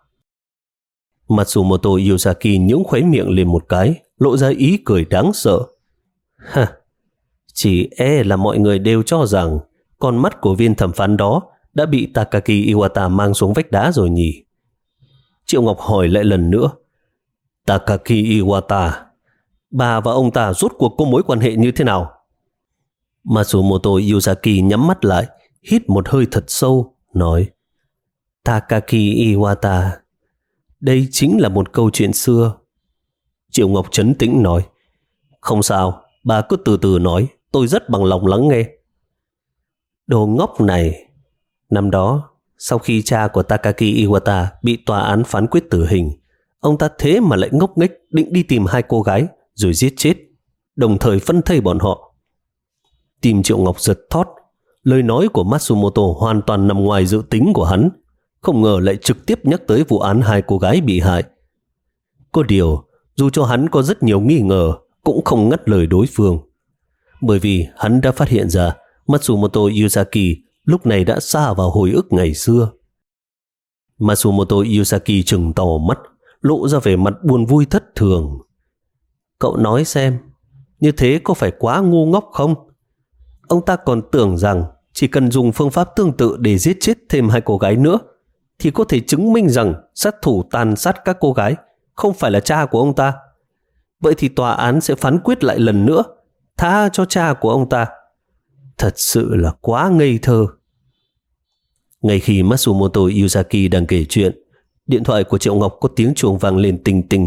Matsumoto Yuzaki nhướng khóe miệng lên một cái, lộ ra ý cười đáng sợ. Ha, chỉ e là mọi người đều cho rằng con mắt của viên thẩm phán đó đã bị Takaki Iwata mang xuống vách đá rồi nhỉ? Triệu Ngọc hỏi lại lần nữa, Takaki Iwata, bà và ông ta rốt cuộc có mối quan hệ như thế nào? Matsumoto Yuzaki nhắm mắt lại, hít một hơi thật sâu, nói, Takaki Iwata, đây chính là một câu chuyện xưa. Triệu Ngọc trấn tĩnh nói, không sao, bà cứ từ từ nói, tôi rất bằng lòng lắng nghe. Đồ ngốc này, năm đó, sau khi cha của Takaki Iwata bị tòa án phán quyết tử hình, ông ta thế mà lại ngốc nghếch định đi tìm hai cô gái rồi giết chết, đồng thời phân thây bọn họ. Tim Triệu Ngọc giật thót, lời nói của Matsumoto hoàn toàn nằm ngoài dự tính của hắn, không ngờ lại trực tiếp nhắc tới vụ án hai cô gái bị hại. Có điều, dù cho hắn có rất nhiều nghi ngờ, cũng không ngắt lời đối phương, bởi vì hắn đã phát hiện ra Matsumoto Yuzaki lúc này đã xa vào hồi ức ngày xưa. Matsumoto Yuzaki trừng to mắt, lộ ra vẻ mặt buồn vui thất thường. Cậu nói xem, như thế có phải quá ngu ngốc không? Ông ta còn tưởng rằng chỉ cần dùng phương pháp tương tự để giết chết thêm hai cô gái nữa thì có thể chứng minh rằng sát thủ tàn sát các cô gái không phải là cha của ông ta. Vậy thì tòa án sẽ phán quyết lại lần nữa, tha cho cha của ông ta. Thật sự là quá ngây thơ. Ngay khi Matsumoto Yuzaki đang kể chuyện, điện thoại của Triệu Ngọc có tiếng chuông vang lên tinh tinh.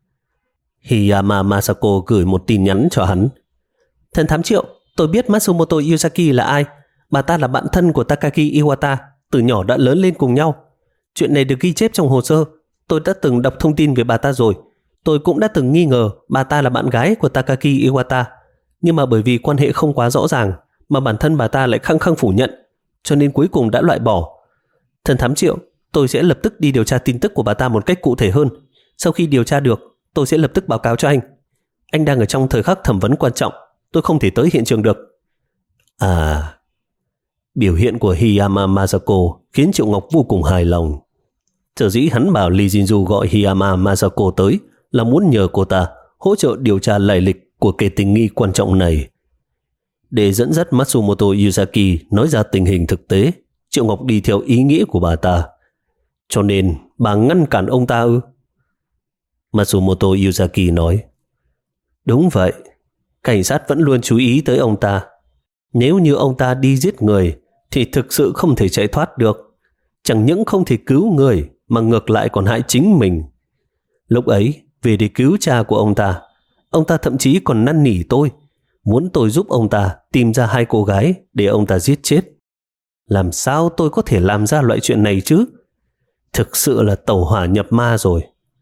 Hiyama Masako gửi một tin nhắn cho hắn. Thần thám Triệu, tôi biết Matsumoto Yuzaki là ai. Bà ta là bạn thân của Takaki Iwata, từ nhỏ đã lớn lên cùng nhau. Chuyện này được ghi chép trong hồ sơ. Tôi đã từng đọc thông tin về bà ta rồi. Tôi cũng đã từng nghi ngờ bà ta là bạn gái của Takaki Iwata. Nhưng mà bởi vì quan hệ không quá rõ ràng mà bản thân bà ta lại khăng khăng phủ nhận, cho nên cuối cùng đã loại bỏ. Thần thám Triệu, tôi sẽ lập tức đi điều tra tin tức của bà ta một cách cụ thể hơn. Sau khi điều tra được, tôi sẽ lập tức báo cáo cho anh. Anh đang ở trong thời khắc thẩm vấn quan trọng, tôi không thể tới hiện trường được. À, biểu hiện của Hiyama Masako khiến Triệu Ngọc vô cùng hài lòng. Sở dĩ hắn bảo Lee Jinju gọi Hiyama Masako tới là muốn nhờ cô ta hỗ trợ điều tra lai lịch của kẻ tình nghi quan trọng này. Để dẫn dắt Matsumoto Yuzaki nói ra tình hình thực tế, Triệu Ngọc đi theo ý nghĩa của bà ta. Cho nên bà ngăn cản ông ta ư? Matsumoto Yuzaki nói. Đúng vậy, cảnh sát vẫn luôn chú ý tới ông ta. Nếu như ông ta đi giết người thì thực sự không thể chạy thoát được. Chẳng những không thể cứu người mà ngược lại còn hại chính mình. Lúc ấy, vì để cứu cha của ông ta, ông ta thậm chí còn năn nỉ tôi, muốn tôi giúp ông ta tìm ra hai cô gái để ông ta giết chết. Làm sao tôi có thể làm ra loại chuyện này chứ? Thực sự là tẩu hỏa nhập ma rồi.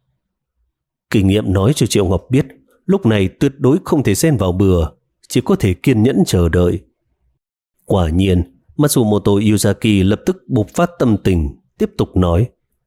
Kinh nghiệm nói cho Triệu Ngọc biết, lúc này tuyệt đối không thể xen vào bừa, chỉ có thể kiên nhẫn chờ đợi. Quả nhiên, Matsumoto Yuzaki lập tức bộc phát tâm tình, tiếp tục nói.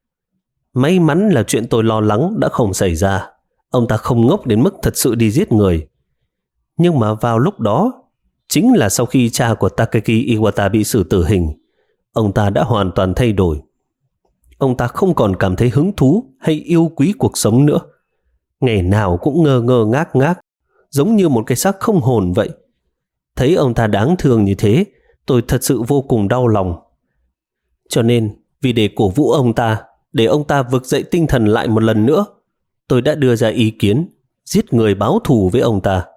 May mắn là chuyện tôi lo lắng đã không xảy ra. Ông ta không ngốc đến mức thật sự đi giết người. Nhưng mà vào lúc đó, chính là sau khi cha của Takaki Iwata bị xử tử hình, ông ta đã hoàn toàn thay đổi. Ông ta không còn cảm thấy hứng thú hay yêu quý cuộc sống nữa. Ngày nào cũng ngơ ngơ ngác ngác, giống như một cái xác không hồn vậy. Thấy ông ta đáng thương như thế, tôi thật sự vô cùng đau lòng. Cho nên, vì để cổ vũ ông ta, để ông ta vực dậy tinh thần lại một lần nữa, tôi đã đưa ra ý kiến giết người báo thù với ông ta.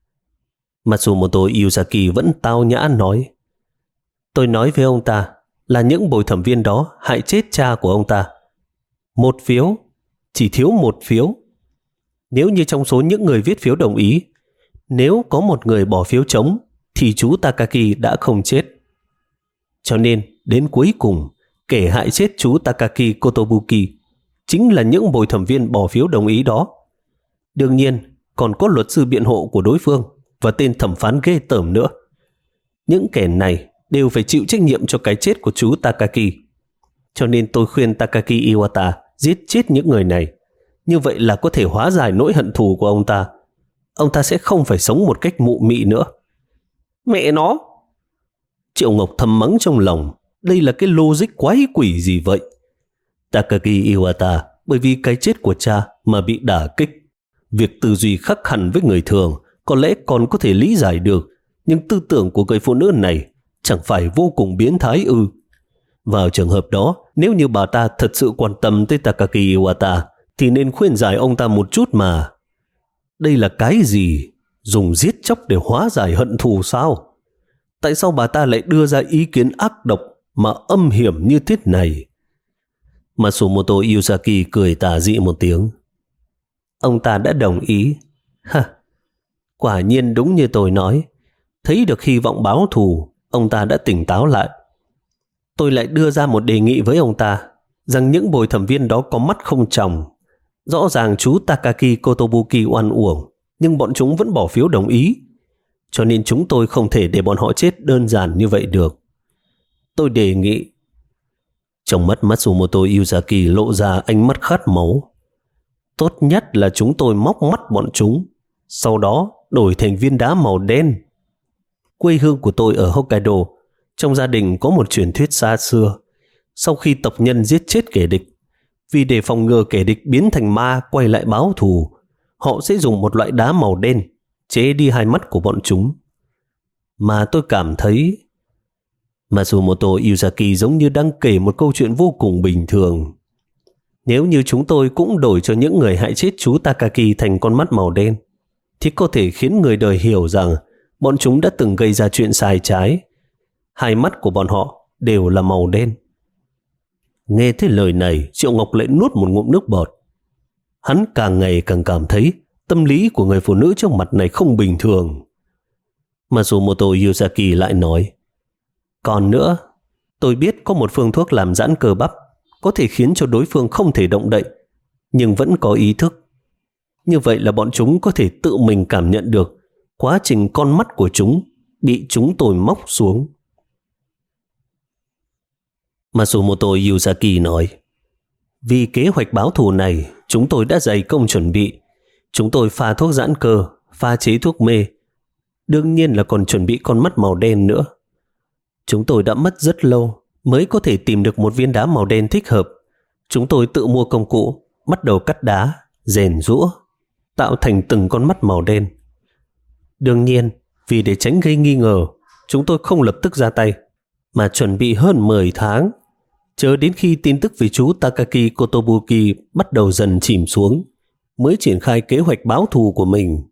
Matsumoto Yuzaki vẫn tao nhã nói. Tôi nói với ông ta là những bồi thẩm viên đó hại chết cha của ông ta. Một phiếu, chỉ thiếu một phiếu. Nếu như trong số những người viết phiếu đồng ý, nếu có một người bỏ phiếu trống, thì chú Takaki đã không chết. Cho nên, đến cuối cùng, kẻ hại chết chú Takaki Kotobuki chính là những bồi thẩm viên bỏ phiếu đồng ý đó. Đương nhiên, còn có luật sư biện hộ của đối phương và tên thẩm phán ghê tởm nữa. Những kẻ này đều phải chịu trách nhiệm cho cái chết của chú Takaki. Cho nên tôi khuyên Takaki Iwata giết chết những người này. Như vậy là có thể hóa giải nỗi hận thù của ông ta. Ông ta sẽ không phải sống một cách mụ mị nữa. Mẹ nó! Triệu Ngọc thầm mắng trong lòng. Đây là cái logic quái quỷ gì vậy? Takaki Iwata bởi vì cái chết của cha mà bị đả kích. Việc tư duy khác hẳn với người thường có lẽ còn có thể lý giải được, nhưng tư tưởng của người phụ nữ này chẳng phải vô cùng biến thái ư? Vào trường hợp đó, nếu như bà ta thật sự quan tâm tới Takaki Iwata thì nên khuyên giải ông ta một chút mà. Đây là cái gì? Dùng giết chóc để hóa giải hận thù sao? Tại sao bà ta lại đưa ra ý kiến ác độc mà âm hiểm như thế này? Matsumoto Yuzaki cười tà dị một tiếng. Ông ta đã đồng ý. Ha, quả nhiên đúng như tôi nói. Thấy được hy vọng báo thù, ông ta đã tỉnh táo lại. Tôi lại đưa ra một đề nghị với ông ta rằng những bồi thẩm viên đó có mắt không tròng. Rõ ràng chú Takaki Kotobuki oan uổng, nhưng bọn chúng vẫn bỏ phiếu đồng ý. Cho nên chúng tôi không thể để bọn họ chết đơn giản như vậy được. Tôi đề nghị. Trong mắt Matsumoto Yuzaki lộ ra ánh mắt khát máu. Tốt nhất là chúng tôi móc mắt bọn chúng, sau đó đổi thành viên đá màu đen. Quê hương của tôi ở Hokkaido, trong gia đình có một truyền thuyết xa xưa. Sau khi tộc nhân giết chết kẻ địch, vì để phòng ngừa kẻ địch biến thành ma quay lại báo thù, họ sẽ dùng một loại đá màu đen chế đi hai mắt của bọn chúng. Mà tôi cảm thấy Matsumoto Yuzaki giống như đang kể một câu chuyện vô cùng bình thường. Nếu như chúng tôi cũng đổi cho những người hại chết chú Takaki thành con mắt màu đen, thì có thể khiến người đời hiểu rằng bọn chúng đã từng gây ra chuyện sai trái. Hai mắt của bọn họ đều là màu đen. Nghe thấy lời này, Triệu Ngọc lại nuốt một ngụm nước bọt. Hắn càng ngày càng cảm thấy tâm lý của người phụ nữ trước mặt này không bình thường. Matsumoto Yuzaki lại nói, còn nữa, tôi biết có một phương thuốc làm giãn cơ bắp, có thể khiến cho đối phương không thể động đậy, nhưng vẫn có ý thức. Như vậy là bọn chúng có thể tự mình cảm nhận được quá trình con mắt của chúng bị chúng tôi móc xuống. Matsumoto Yuzaki nói, vì kế hoạch báo thù này, chúng tôi đã dày công chuẩn bị. Chúng tôi pha thuốc giãn cơ, pha chế thuốc mê. Đương nhiên là còn chuẩn bị con mắt màu đen nữa. Chúng tôi đã mất rất lâu mới có thể tìm được một viên đá màu đen thích hợp. Chúng tôi tự mua công cụ, bắt đầu cắt đá, rèn rũa. tạo thành từng con mắt màu đen. Đương nhiên, vì để tránh gây nghi ngờ, chúng tôi không lập tức ra tay, mà chuẩn bị hơn mười tháng, chờ đến khi tin tức về chú Takaki Kotobuki bắt đầu dần chìm xuống, mới triển khai kế hoạch báo thù của mình.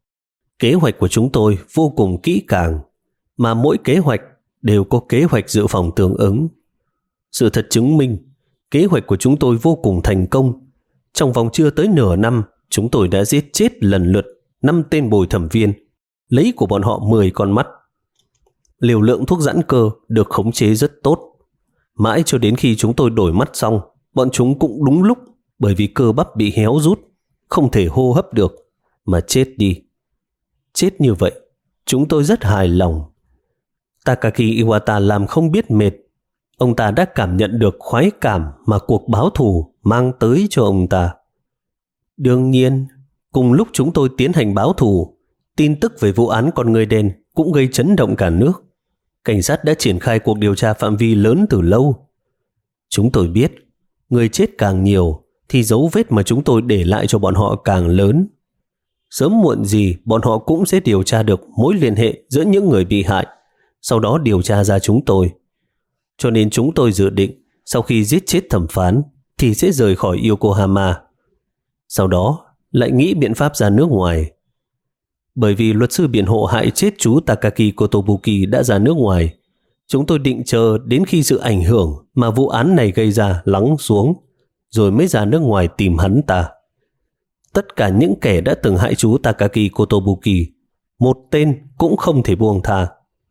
Kế hoạch của chúng tôi vô cùng kỹ càng, mà mỗi kế hoạch đều có kế hoạch dự phòng tương ứng. Sự thật chứng minh, kế hoạch của chúng tôi vô cùng thành công. Trong vòng chưa tới nửa năm, chúng tôi đã giết chết lần lượt năm tên bồi thẩm viên, lấy của bọn họ mười con mắt. Liều lượng thuốc giãn cơ được khống chế rất tốt. Mãi cho đến khi chúng tôi đổi mắt xong, bọn chúng cũng đúng lúc bởi vì cơ bắp bị héo rút, không thể hô hấp được, mà chết đi. Chết như vậy, chúng tôi rất hài lòng. Takaki Iwata làm không biết mệt. Ông ta đã cảm nhận được khoái cảm mà cuộc báo thù mang tới cho ông ta. Đương nhiên, cùng lúc chúng tôi tiến hành báo thù, tin tức về vụ án con người đen cũng gây chấn động cả nước. Cảnh sát đã triển khai cuộc điều tra phạm vi lớn từ lâu. Chúng tôi biết, người chết càng nhiều thì dấu vết mà chúng tôi để lại cho bọn họ càng lớn. Sớm muộn gì bọn họ cũng sẽ điều tra được mối liên hệ giữa những người bị hại, sau đó điều tra ra chúng tôi. Cho nên chúng tôi dự định sau khi giết chết thẩm phán thì sẽ rời khỏi Yokohama. Sau đó lại nghĩ biện pháp ra nước ngoài. Bởi vì luật sư biện hộ hại chết chú Takaki Kotobuki đã ra nước ngoài, chúng tôi định chờ đến khi sự ảnh hưởng mà vụ án này gây ra lắng xuống, rồi mới ra nước ngoài tìm hắn ta. Tất cả những kẻ đã từng hại chú Takaki Kotobuki, một tên cũng không thể buông tha.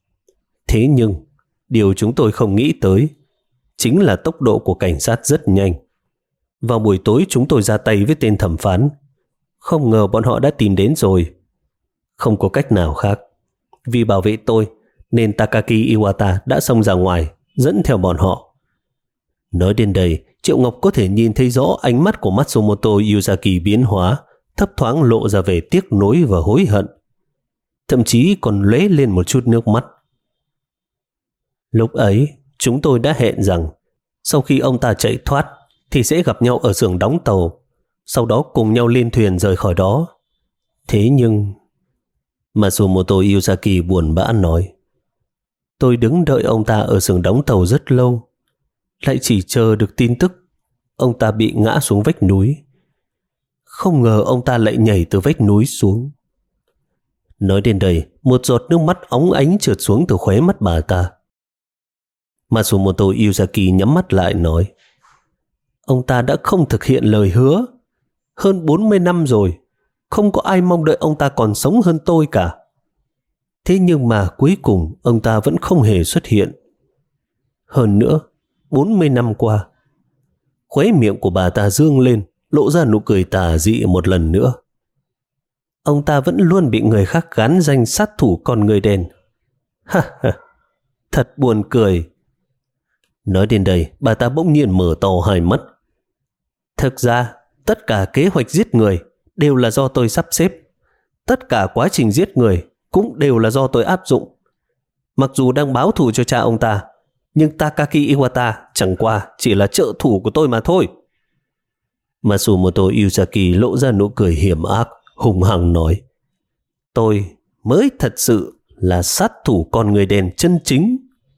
Thế nhưng, điều chúng tôi không nghĩ tới chính là tốc độ của cảnh sát rất nhanh. Vào buổi tối chúng tôi ra tay với tên thẩm phán. Không ngờ bọn họ đã tìm đến rồi. Không có cách nào khác. Vì bảo vệ tôi nên Takaki Iwata đã xông ra ngoài, dẫn theo bọn họ. Nói đến đây, Triệu Ngọc có thể nhìn thấy rõ ánh mắt của Matsumoto Yuzaki biến hóa, thấp thoáng lộ ra vẻ tiếc nuối và hối hận. Thậm chí còn lóe lên một chút nước mắt. Lúc ấy, chúng tôi đã hẹn rằng sau khi ông ta chạy thoát thì sẽ gặp nhau ở xưởng đóng tàu, sau đó cùng nhau lên thuyền rời khỏi đó. Thế nhưng... Matsumoto Yuzaki buồn bã nói, tôi đứng đợi ông ta ở xưởng đóng tàu rất lâu, lại chỉ chờ được tin tức ông ta bị ngã xuống vách núi. Không ngờ ông ta lại nhảy từ vách núi xuống. Nói đến đây, một giọt nước mắt óng ánh trượt xuống từ khóe mắt bà ta. Matsumoto Yuzaki nhắm mắt lại nói, ông ta đã không thực hiện lời hứa. Hơn bốn mươi năm rồi, không có ai mong đợi ông ta còn sống hơn tôi cả. Thế nhưng mà cuối cùng ông ta vẫn không hề xuất hiện. Hơn nữa, bốn mươi năm qua, khóe miệng của bà ta dương lên, lộ ra nụ cười tà dị một lần nữa. Ông ta vẫn luôn bị người khác gán danh sát thủ con người đen. Ha ha, thật buồn cười. Nói đến đây, bà ta bỗng nhiên mở to hai mắt. Thực ra, tất cả kế hoạch giết người đều là do tôi sắp xếp. Tất cả quá trình giết người cũng đều là do tôi áp dụng. Mặc dù đang báo thù cho cha ông ta, nhưng Takaki Iwata chẳng qua chỉ là trợ thủ của tôi mà thôi. Matsumoto Yuzaki lộ ra nụ cười hiểm ác, hùng hăng nói, tôi mới thật sự là sát thủ con người đen chân chính.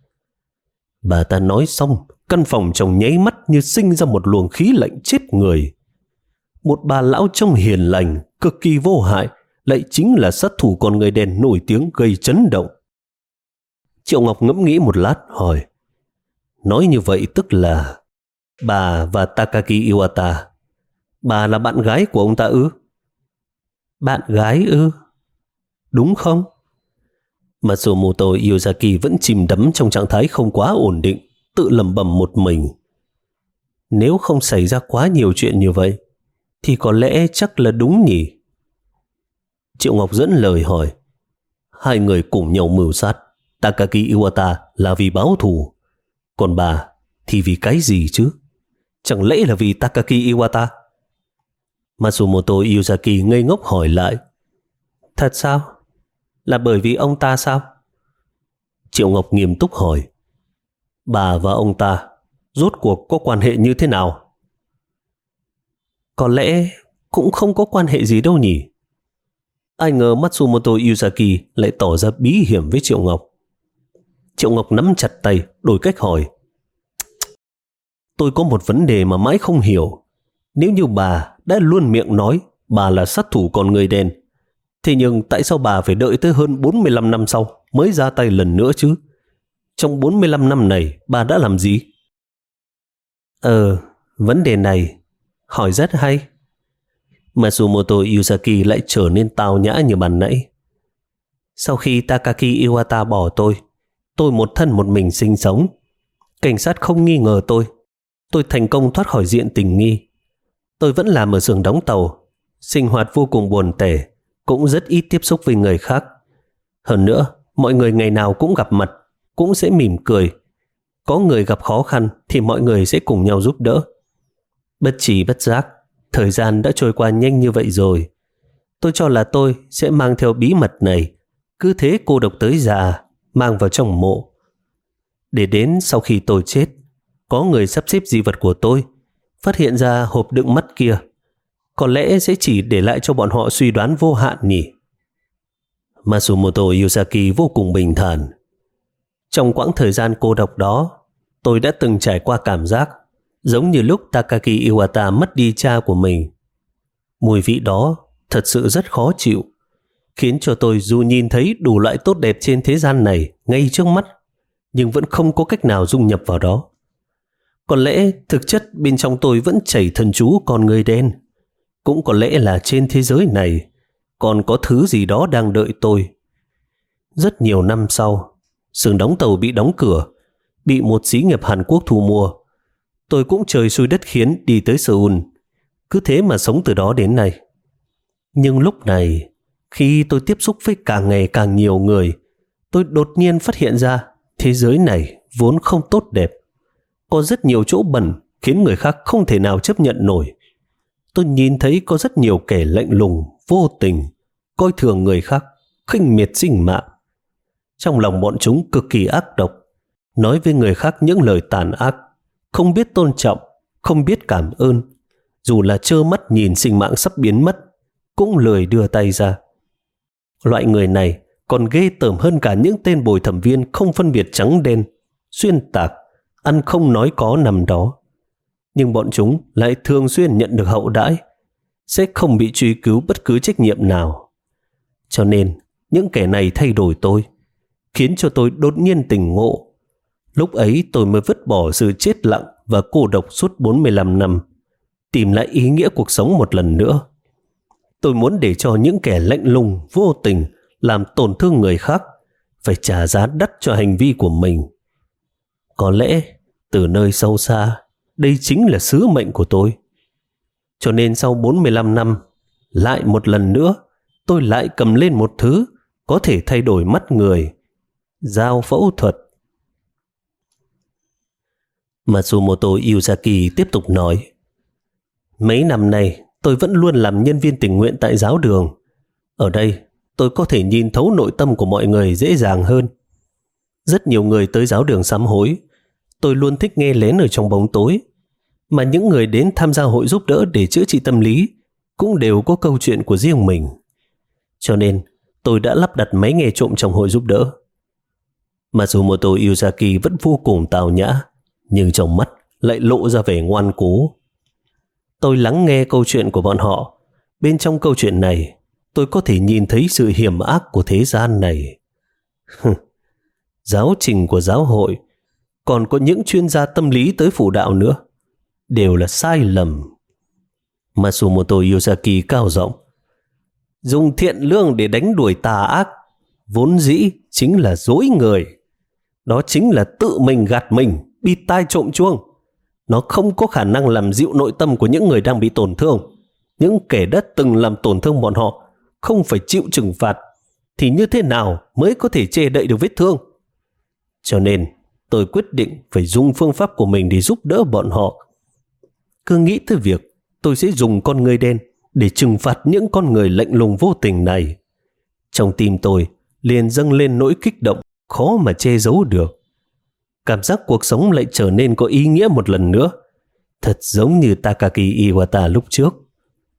Bà ta nói xong, căn phòng trong nháy mắt như sinh ra một luồng khí lạnh chết người. Một bà lão trông hiền lành, cực kỳ vô hại, lại chính là sát thủ con người đen nổi tiếng gây chấn động. Triệu Ngọc ngẫm nghĩ một lát hỏi, nói như vậy tức là bà và Takaki Iwata, bà là bạn gái của ông ta ư? Bạn gái ư? Đúng không? Matsumoto Yuzaki vẫn chìm đắm trong trạng thái không quá ổn định, tự lẩm bẩm một mình. Nếu không xảy ra quá nhiều chuyện như vậy, thì có lẽ chắc là đúng nhỉ? Triệu Ngọc dẫn lời hỏi, hai người cùng nhau mưu sát. Takaki Iwata là vì báo thù, còn bà thì vì cái gì chứ? Chẳng lẽ là vì Takaki Iwata? Matsumoto Yuzaki ngây ngốc hỏi lại, thật sao? Là bởi vì ông ta sao? Triệu Ngọc nghiêm túc hỏi, bà và ông ta rốt cuộc có quan hệ như thế nào? Có lẽ cũng không có quan hệ gì đâu nhỉ? Ai ngờ Matsumoto Yuzaki lại tỏ ra bí hiểm với Triệu Ngọc. Triệu Ngọc nắm chặt tay, đổi cách hỏi. Tôi có một vấn đề mà mãi không hiểu. Nếu như bà đã luôn miệng nói bà là sát thủ con người đen, thế nhưng tại sao bà phải đợi tới hơn bốn mươi lăm năm sau mới ra tay lần nữa chứ? Trong bốn mươi lăm năm này bà đã làm gì? Ờ, vấn đề này hỏi rất hay. Matsumoto Yuzaki lại trở nên tao nhã như ban nãy. Sau khi Takaki Iwata bỏ tôi, tôi một thân một mình sinh sống. Cảnh sát không nghi ngờ tôi. Tôi thành công thoát khỏi diện tình nghi. Tôi vẫn làm ở xưởng đóng tàu, sinh hoạt vô cùng buồn tẻ, cũng rất ít tiếp xúc với người khác. Hơn nữa, mọi người ngày nào cũng gặp mặt, cũng sẽ mỉm cười. Có người gặp khó khăn thì mọi người sẽ cùng nhau giúp đỡ. Bất trí bất giác, thời gian đã trôi qua nhanh như vậy rồi. Tôi cho là tôi sẽ mang theo bí mật này, cứ thế cô độc tới già, mang vào trong mộ. Để đến sau khi tôi chết, có người sắp xếp di vật của tôi, phát hiện ra hộp đựng mắt kia. Có lẽ sẽ chỉ để lại cho bọn họ suy đoán vô hạn nhỉ? Matsumoto Yuzaki vô cùng bình thản. Trong quãng thời gian cô độc đó, tôi đã từng trải qua cảm giác giống như lúc Takaki Iwata mất đi cha của mình. Mùi vị đó thật sự rất khó chịu, khiến cho tôi dù nhìn thấy đủ loại tốt đẹp trên thế gian này ngay trước mắt, nhưng vẫn không có cách nào dung nhập vào đó. Có lẽ thực chất bên trong tôi vẫn chảy thần chú con người đen. Cũng có lẽ là trên thế giới này còn có thứ gì đó đang đợi tôi. Rất nhiều năm sau, xưởng đóng tàu bị đóng cửa, bị một xí nghiệp Hàn Quốc thu mua. Tôi cũng trời xui đất khiến đi tới Seoul, cứ thế mà sống từ đó đến nay. Nhưng lúc này, khi tôi tiếp xúc với càng ngày càng nhiều người, tôi đột nhiên phát hiện ra thế giới này vốn không tốt đẹp. Có rất nhiều chỗ bẩn khiến người khác không thể nào chấp nhận nổi. Tôi nhìn thấy có rất nhiều kẻ lạnh lùng, vô tình, coi thường người khác, khinh miệt sinh mạng. Trong lòng bọn chúng cực kỳ ác độc, nói với người khác những lời tàn ác, không biết tôn trọng, không biết cảm ơn. Dù là trơ mắt nhìn sinh mạng sắp biến mất, cũng lười đưa tay ra. Loại người này còn ghê tởm hơn cả những tên bồi thẩm viên không phân biệt trắng đen, xuyên tạc, ăn không nói có nằm đó. Nhưng bọn chúng lại thường xuyên nhận được hậu đãi, sẽ không bị truy cứu bất cứ trách nhiệm nào. Cho nên những kẻ này thay đổi tôi, khiến cho tôi đột nhiên tỉnh ngộ. Lúc ấy tôi mới vứt bỏ sự chết lặng và cô độc suốt bốn mươi lăm năm, tìm lại ý nghĩa cuộc sống một lần nữa. Tôi muốn để cho những kẻ lạnh lùng, vô tình, làm tổn thương người khác phải trả giá đắt cho hành vi của mình. Có lẽ từ nơi sâu xa, đây chính là sứ mệnh của tôi. Cho nên sau bốn mươi lăm năm, lại một lần nữa, tôi lại cầm lên một thứ có thể thay đổi mắt người. Dao phẫu thuật. Matsumoto Yuzaki tiếp tục nói. Mấy năm nay, tôi vẫn luôn làm nhân viên tình nguyện tại giáo đường. Ở đây, tôi có thể nhìn thấu nội tâm của mọi người dễ dàng hơn. Rất nhiều người tới giáo đường sám hối. Tôi luôn thích nghe lén ở trong bóng tối. Mà những người đến tham gia hội giúp đỡ để chữa trị tâm lý cũng đều có câu chuyện của riêng mình. Cho nên, tôi đã lắp đặt máy nghe trộm trong hội giúp đỡ. Matsumoto Yuzaki vẫn vô cùng tào nhã, nhưng trong mắt lại lộ ra vẻ ngoan cố. Tôi lắng nghe câu chuyện của bọn họ. Bên trong câu chuyện này, tôi có thể nhìn thấy sự hiểm ác của thế gian này. Giáo trình của giáo hội, còn có những chuyên gia tâm lý tới phụ đạo nữa, đều là sai lầm. Matsumoto Yuzaki cao giọng. Dùng thiện lương để đánh đuổi tà ác, vốn dĩ chính là dối người. Đó chính là tự mình gạt mình, bịt tai trộm chuông. Nó không có khả năng làm dịu nội tâm của những người đang bị tổn thương. Những kẻ đã từng làm tổn thương bọn họ không phải chịu trừng phạt, thì như thế nào mới có thể che đậy được vết thương? Cho nên tôi quyết định phải dùng phương pháp của mình để giúp đỡ bọn họ. Cứ nghĩ tới việc tôi sẽ dùng con người đen để trừng phạt những con người lạnh lùng vô tình này, trong tim tôi liền dâng lên nỗi kích động khó mà che giấu được. Cảm giác cuộc sống lại trở nên có ý nghĩa một lần nữa, thật giống như Takaki Iwata lúc trước.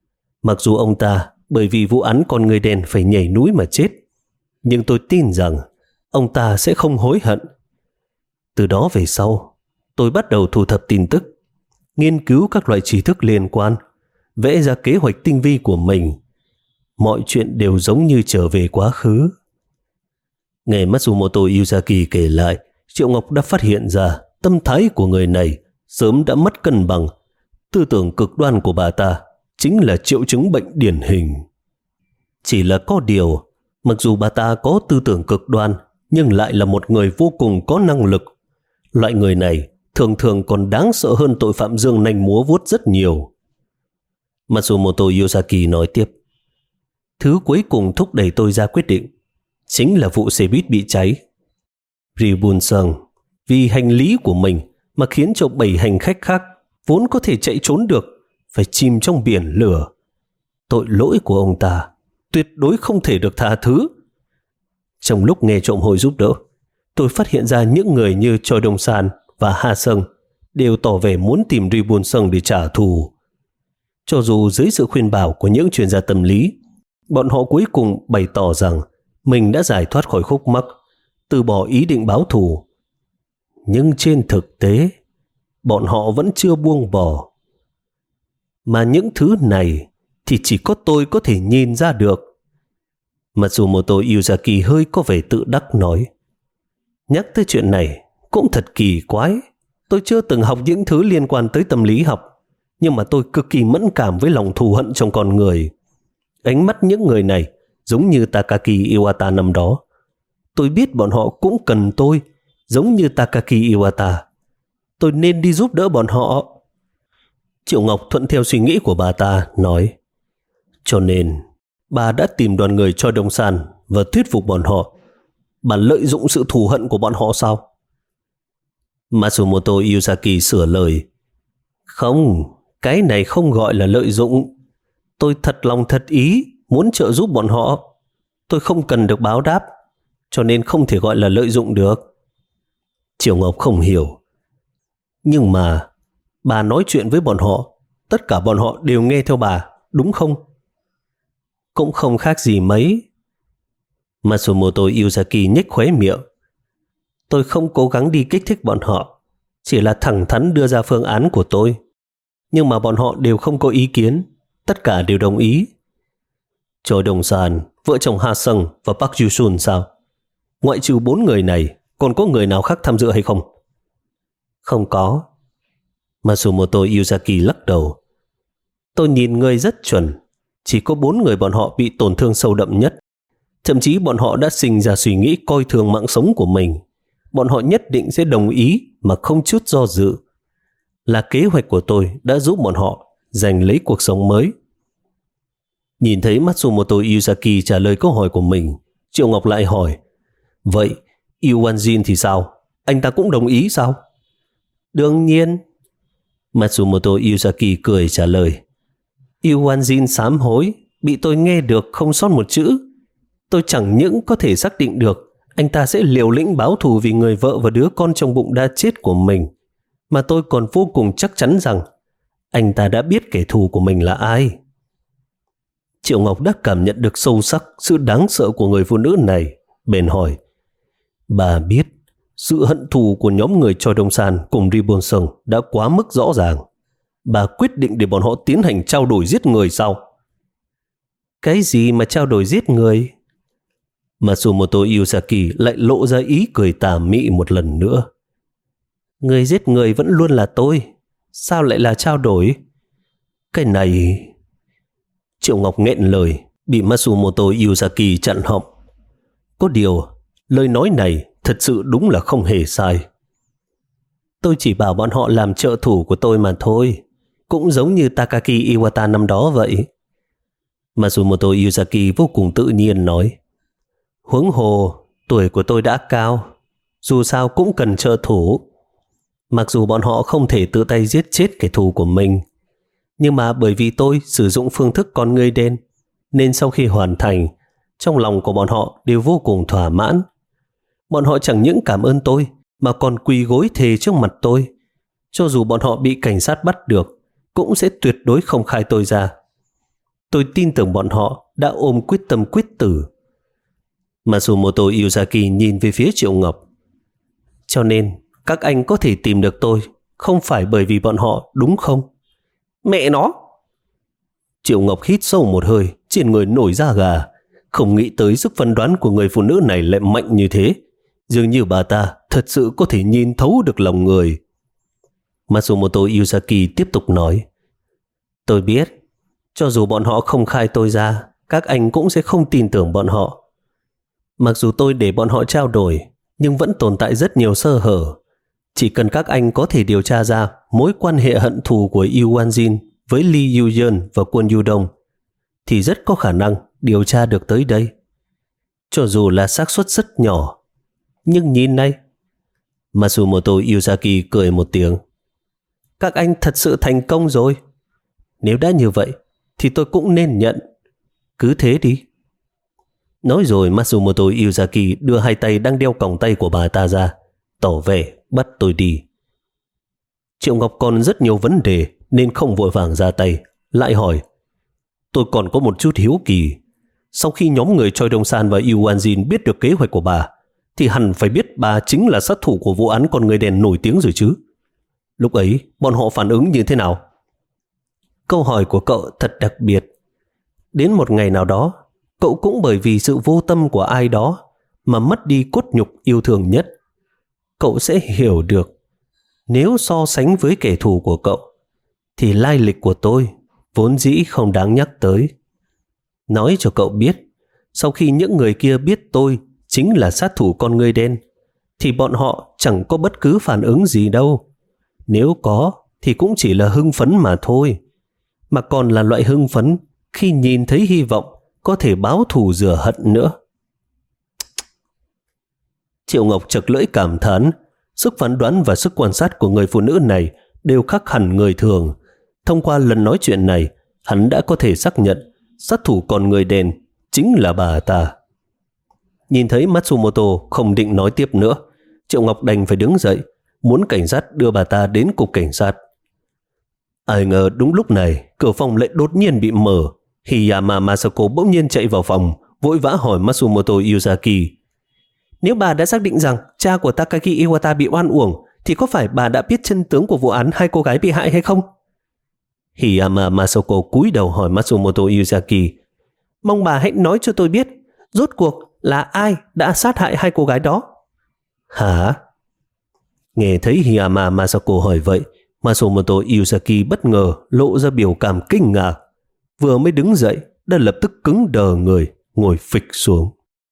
Mặc dù ông ta bởi vì vụ án con người đen phải nhảy núi mà chết, nhưng tôi tin rằng ông ta sẽ không hối hận. Từ đó về sau, tôi bắt đầu thu thập tin tức, nghiên cứu các loại tri thức liên quan, vẽ ra kế hoạch tinh vi của mình. Mọi chuyện đều giống như trở về quá khứ. Nghe Matsumoto Yuzaki kể lại, Triệu Ngọc đã phát hiện ra tâm thái của người này sớm đã mất cân bằng. Tư tưởng cực đoan của bà ta chính là triệu chứng bệnh điển hình. Chỉ là có điều, mặc dù bà ta có tư tưởng cực đoan, nhưng lại là một người vô cùng có năng lực. Loại người này thường thường còn đáng sợ hơn tội phạm dương nanh múa vuốt rất nhiều. Matsumoto Yuzaki nói tiếp, thứ cuối cùng thúc đẩy tôi ra quyết định chính là vụ xe buýt bị cháy. Ribun-san vì hành lý của mình mà khiến cho bảy hành khách khác vốn có thể chạy trốn được phải chìm trong biển lửa. Tội lỗi của ông ta tuyệt đối không thể được tha thứ. Trong lúc nghe trộm hội giúp đỡ, tôi phát hiện ra những người như Choi Dong-san và Ha Seung đều tỏ vẻ muốn tìm Ribun-san để trả thù. Cho dù dưới sự khuyên bảo của những chuyên gia tâm lý, bọn họ cuối cùng bày tỏ rằng mình đã giải thoát khỏi khúc mắc, từ bỏ ý định báo thù. Nhưng trên thực tế, bọn họ vẫn chưa buông bỏ. Mà những thứ này thì chỉ có tôi có thể nhìn ra được. Matsumoto Yuzaki hơi có vẻ tự đắc nói, nhắc tới chuyện này cũng thật kỳ quái. Tôi chưa từng học những thứ liên quan tới tâm lý học, nhưng mà tôi cực kỳ mẫn cảm với lòng thù hận trong con người. Ánh mắt những người này giống như Takaki Iwata năm đó. Tôi biết bọn họ cũng cần tôi, giống như Takaki Iwata. Tôi nên đi giúp đỡ bọn họ. Triệu Ngọc thuận theo suy nghĩ của bà ta, nói, cho nên bà đã tìm đoàn người Choi Dong-san và thuyết phục bọn họ. Bà lợi dụng sự thù hận của bọn họ sao? Matsumoto Yuzaki sửa lời, không, cái này không gọi là lợi dụng. Tôi thật lòng thật ý muốn trợ giúp bọn họ. Tôi không cần được báo đáp, cho nên không thể gọi là lợi dụng được. Triệu Ngọc không hiểu. Nhưng mà bà nói chuyện với bọn họ, tất cả bọn họ đều nghe theo bà, đúng không? Cũng không khác gì mấy. Matsumoto Yuzaki nhếch khóe miệng. Tôi không cố gắng đi kích thích bọn họ, chỉ là thẳng thắn đưa ra phương án của tôi. Nhưng mà bọn họ đều không có ý kiến, tất cả đều đồng ý. Choi Dong-san, vợ chồng Ha Seung và Park Ju-sun sao? Ngoại trừ bốn người này, còn có người nào khác tham dự hay không? Không có. Matsumoto Yuzaki lắc đầu. Tôi nhìn người rất chuẩn, chỉ có bốn người bọn họ bị tổn thương sâu đậm nhất. Thậm chí bọn họ đã sinh ra suy nghĩ coi thường mạng sống của mình. Bọn họ nhất định sẽ đồng ý mà không chút do dự. Là kế hoạch của tôi đã giúp bọn họ giành lấy cuộc sống mới. Nhìn thấy Matsumoto Yuzaki trả lời câu hỏi của mình, Triệu Ngọc lại hỏi, vậy Yu Wanjin thì sao? Anh ta cũng đồng ý sao? Đương nhiên. Matsumoto Yuzaki cười trả lời, Yu Wanjin sám hối, bị tôi nghe được không sót một chữ. Tôi chẳng những có thể xác định được anh ta sẽ liều lĩnh báo thù vì người vợ và đứa con trong bụng đã chết của mình, mà tôi còn vô cùng chắc chắn rằng anh ta đã biết kẻ thù của mình là ai. Triệu Ngọc đã cảm nhận được sâu sắc sự đáng sợ của người phụ nữ này, bèn hỏi, bà biết sự hận thù của nhóm người Choi Dong-san cùng Ribun-san đã quá mức rõ ràng. Bà quyết định để bọn họ tiến hành trao đổi giết người sao? Cái gì mà trao đổi giết người? Matsumoto Yuzaki lại lộ ra ý cười tà mị một lần nữa. Người giết người vẫn luôn là tôi, sao lại là trao đổi? Cái này... Triệu Ngọc nghẹn lời, bị Matsumoto Yuzaki chặn họng. Có điều, lời nói này thật sự đúng là không hề sai. Tôi chỉ bảo bọn họ làm trợ thủ của tôi mà thôi, cũng giống như Takaki Iwata năm đó vậy. Matsumoto Yuzaki vô cùng tự nhiên nói, huống hồ, tuổi của tôi đã cao, dù sao cũng cần trợ thủ. Mặc dù bọn họ không thể tự tay giết chết kẻ thù của mình, nhưng mà bởi vì tôi sử dụng phương thức con người đen, nên sau khi hoàn thành, trong lòng của bọn họ đều vô cùng thỏa mãn. Bọn họ chẳng những cảm ơn tôi, mà còn quỳ gối thề trước mặt tôi. Cho dù bọn họ bị cảnh sát bắt được, cũng sẽ tuyệt đối không khai tôi ra. tôi tin tưởng bọn họ đã ôm quyết tâm quyết tử. Matsumoto Yuzaki nhìn về phía Triệu Ngọc. Cho nên các anh có thể tìm được tôi không phải bởi vì bọn họ, đúng không? Mẹ nó! Triệu Ngọc hít sâu một hơi, trên người nổi da gà. Không nghĩ tới sức phán đoán của người phụ nữ này lại mạnh như thế. Dường như bà ta thật sự có thể nhìn thấu được lòng người. Matsumoto Yuzaki tiếp tục nói. Tôi biết, cho dù bọn họ không khai tôi ra, các anh cũng sẽ không tin tưởng bọn họ. Mặc dù tôi để bọn họ trao đổi, nhưng vẫn tồn tại rất nhiều sơ hở. Chỉ cần các anh có thể điều tra ra mối quan hệ hận thù của Yu Wanjin với Lee Yu Yeon và quân Yu Đông, thì rất có khả năng điều tra được tới đây. Cho dù là xác suất rất nhỏ, nhưng nhìn này. Matsumoto Yuzaki cười một tiếng. Các anh thật sự thành công rồi. Nếu đã như vậy, thì tôi cũng nên nhận. Cứ thế đi. Nói rồi Matsumoto Yuzaki đưa hai tay đang đeo còng tay của bà ta ra, tỏ vẻ bắt tôi đi. Triệu Ngọc còn rất nhiều vấn đề nên không vội vàng ra tay, lại hỏi. Tôi còn có một chút hiếu kỳ. Sau khi nhóm người Choi Dong San và Yu Wanjin biết được kế hoạch của bà, thì hẳn phải biết bà chính là sát thủ của vụ án con người đen nổi tiếng rồi chứ. Lúc ấy bọn họ phản ứng như thế nào? Câu hỏi của cậu thật đặc biệt. Đến một ngày nào đó, cậu cũng bởi vì sự vô tâm của ai đó mà mất đi cốt nhục yêu thương nhất. Cậu sẽ hiểu được, nếu so sánh với kẻ thù của cậu, thì lai lịch của tôi vốn dĩ không đáng nhắc tới. Nói cho cậu biết, sau khi những người kia biết tôi chính là sát thủ con người đen, thì bọn họ chẳng có bất cứ phản ứng gì đâu. Nếu có, thì cũng chỉ là hưng phấn mà thôi. Mà còn là loại hưng phấn khi nhìn thấy hy vọng có thể báo thù rửa hận nữa. Triệu Ngọc chật lưỡi cảm thán. Sức phán đoán và sức quan sát của người phụ nữ này đều khác hẳn người thường. Thông qua lần nói chuyện này, hắn đã có thể xác nhận sát thủ con người đen chính là bà ta. Nhìn thấy Matsumoto không định nói tiếp nữa, Triệu Ngọc đành phải đứng dậy, muốn cảnh sát đưa bà ta đến cục cảnh sát. Ai ngờ đúng lúc này, cửa phòng lại đột nhiên bị mở. Hiyama Masako bỗng nhiên chạy vào phòng, vội vã hỏi Matsumoto Yuzaki. Nếu bà đã xác định rằng cha của Takagi Iwata bị oan uổng, thì có phải bà đã biết chân tướng của vụ án hai cô gái bị hại hay không? Hiyama Masako cúi đầu hỏi Matsumoto Yuzaki. Mong bà hãy nói cho tôi biết, rốt cuộc là ai đã sát hại hai cô gái đó? Hả? Nghe thấy Hiyama Masako hỏi vậy, Matsumoto Yuzaki bất ngờ lộ ra biểu cảm kinh ngạc. Vừa mới đứng dậy đã lập tức cứng đờ người, ngồi phịch xuống.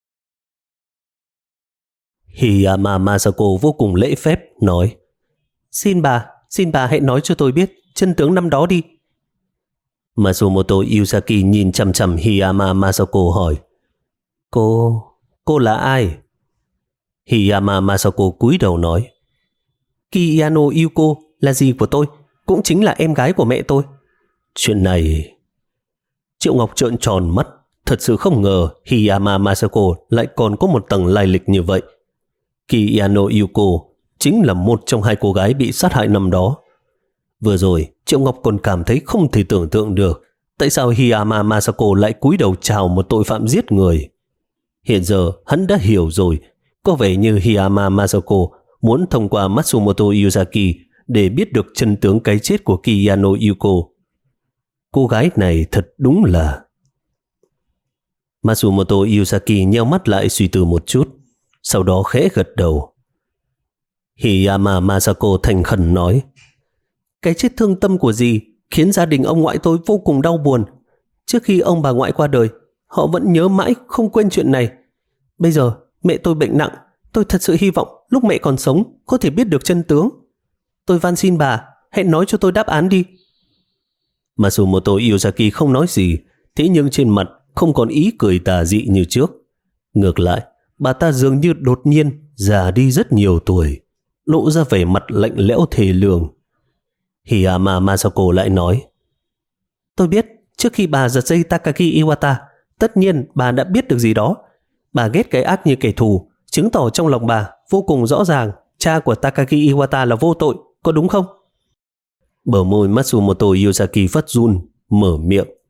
Hiyama Masako vô cùng lễ phép nói. Xin bà, xin bà hãy nói cho tôi biết chân tướng năm đó đi. Matsumoto Yuzaki nhìn chằm chằm Hiyama Masako hỏi. Cô, cô là ai? Hiyama Masako cúi đầu nói. Kiyano Yuko là dì của tôi, cũng chính là em gái của mẹ tôi. Chuyện này... Triệu Ngọc trợn tròn mắt, thật sự không ngờ Hiyama Masako lại còn có một tầng lai lịch như vậy. Kiyano Yuko chính là một trong hai cô gái bị sát hại năm đó. Vừa rồi, Triệu Ngọc còn cảm thấy không thể tưởng tượng được tại sao Hiyama Masako lại cúi đầu chào một tội phạm giết người. Hiện giờ hắn đã hiểu rồi, có vẻ như Hiyama Masako muốn thông qua Matsumoto Yuzaki để biết được chân tướng cái chết của Kiyano Yuko. Cô gái này thật đúng là... Matsumoto Yuzaki nheo mắt lại suy tư một chút, sau đó khẽ gật đầu. Hiyama Masako thành khẩn nói. Cái chết thương tâm của dì khiến gia đình ông ngoại tôi vô cùng đau buồn. Trước khi ông bà ngoại qua đời, họ vẫn nhớ mãi không quên chuyện này. Bây giờ mẹ tôi bệnh nặng, tôi thật sự hy vọng lúc mẹ còn sống có thể biết được chân tướng. Tôi van xin bà, hãy nói cho tôi đáp án đi. Matsumoto Yuzaki không nói gì, thế nhưng trên mặt không còn ý cười tà dị như trước. Ngược lại, bà ta dường như đột nhiên già đi rất nhiều tuổi, lộ ra vẻ mặt lạnh lẽo thề lường. Hiyama Masako lại nói. Tôi biết, trước khi bà giật dây Takagi Iwata, tất nhiên bà đã biết được gì đó. Bà ghét cái ác như kẻ thù, chứng tỏ trong lòng bà vô cùng rõ ràng cha của Takagi Iwata là vô tội, có đúng không? Bờ môi Matsumoto Yuzaki phát run, mở miệng,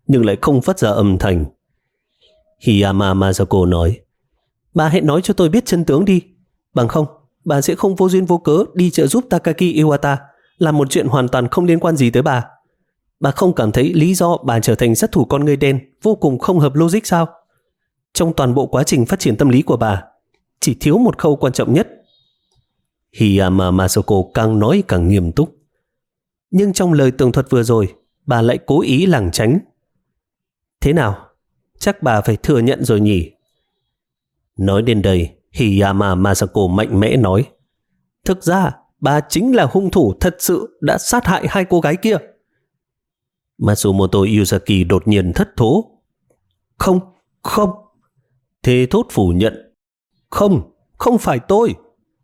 nhưng lại không phát ra âm thanh. Hiyama Masako nói, bà hãy nói cho tôi biết chân tướng đi. Bằng không, bà sẽ không vô duyên vô cớ đi trợ giúp Takagi Iwata làm một chuyện hoàn toàn không liên quan gì tới bà. Bà không cảm thấy lý do bà trở thành sát thủ con người đen vô cùng không hợp logic sao? Trong toàn bộ quá trình phát triển tâm lý của bà, chỉ thiếu một khâu quan trọng nhất. Hiyama Masako càng nói càng nghiêm túc. Nhưng trong lời tường thuật vừa rồi, bà lại cố ý lảng tránh. Thế nào? Chắc bà phải thừa nhận rồi nhỉ? Nói đến đây, Hiyama Masako mạnh mẽ nói, thực ra bà chính là hung thủ thật sự đã sát hại hai cô gái kia. Matsumoto Yuzaki đột nhiên thất thố. Không, không. Thề thốt phủ nhận. Không, không phải tôi.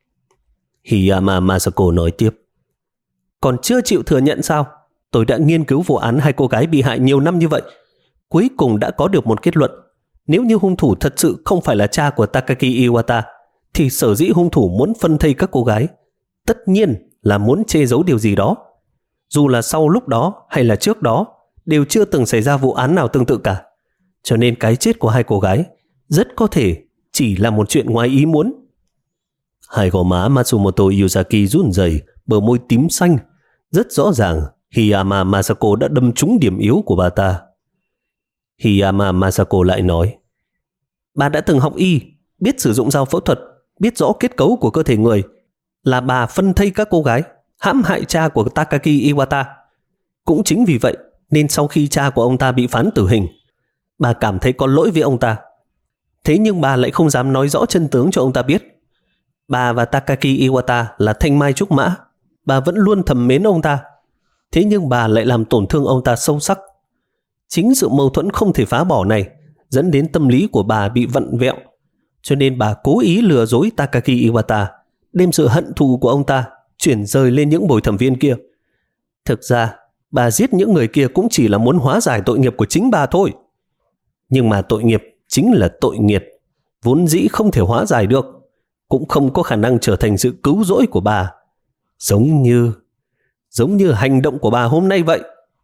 Hiyama Masako nói tiếp. Còn chưa chịu thừa nhận sao? Tôi đã nghiên cứu vụ án hai cô gái bị hại nhiều năm như vậy. Cuối cùng đã có được một kết luận. Nếu như hung thủ thật sự không phải là cha của Takagi Iwata, thì sở dĩ hung thủ muốn phân thây các cô gái, tất nhiên là muốn che giấu điều gì đó. Dù là sau lúc đó hay là trước đó, đều chưa từng xảy ra vụ án nào tương tự cả. Cho nên cái chết của hai cô gái rất có thể chỉ là một chuyện ngoài ý muốn. Hai gò má Matsumoto Yuzaki run rẩy, bờ môi tím xanh. Rất rõ ràng Hiyama Masako đã đâm trúng điểm yếu của bà ta. Hiyama Masako lại nói, bà đã từng học y, biết sử dụng dao phẫu thuật, biết rõ kết cấu của cơ thể người. Là bà phân thây các cô gái, hãm hại cha của Takagi Iwata. Cũng chính vì vậy nên sau khi cha của ông ta bị phán tử hình, bà cảm thấy có lỗi với ông ta. Thế nhưng bà lại không dám nói rõ chân tướng cho ông ta biết. Bà và Takagi Iwata là thanh mai trúc mã, bà vẫn luôn thầm mến ông ta. Thế nhưng bà lại làm tổn thương ông ta sâu sắc. Chính sự mâu thuẫn không thể phá bỏ này dẫn đến tâm lý của bà bị vặn vẹo. Cho nên bà cố ý lừa dối Takagi Iwata, đem sự hận thù của ông ta chuyển rời lên những bồi thẩm viên kia. Thực ra bà giết những người kia cũng chỉ là muốn hóa giải tội nghiệp của chính bà thôi. Nhưng mà tội nghiệp chính là tội nghiệt, vốn dĩ không thể hóa giải được, cũng không có khả năng trở thành sự cứu rỗi của bà. Giống như Giống như hành động của bà hôm nay vậy.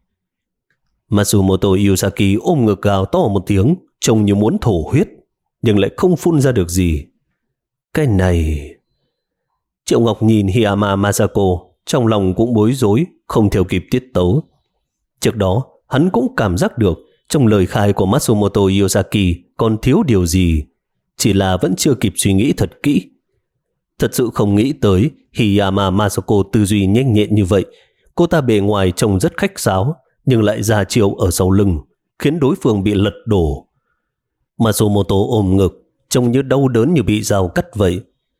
Matsumoto Yuzaki ôm ngực gào to một tiếng, trông như muốn thổ huyết, nhưng lại không phun ra được gì. Cái này... Triệu Ngọc nhìn Hiyama Masako, trong lòng cũng bối rối, không theo kịp tiết tấu. Trước đó, hắn cũng cảm giác được trong lời khai của Matsumoto Yuzaki còn thiếu điều gì, chỉ là vẫn chưa kịp suy nghĩ thật kỹ. Thật sự không nghĩ tới Hiyama Masako tư duy nhanh nhẹn như vậy. Cô ta bề ngoài trông rất khách sáo, nhưng lại ra chiêu ở sau lưng, khiến đối phương bị lật đổ. Matsumoto ôm ngực, trông như đau đớn như bị dao cắt vậy.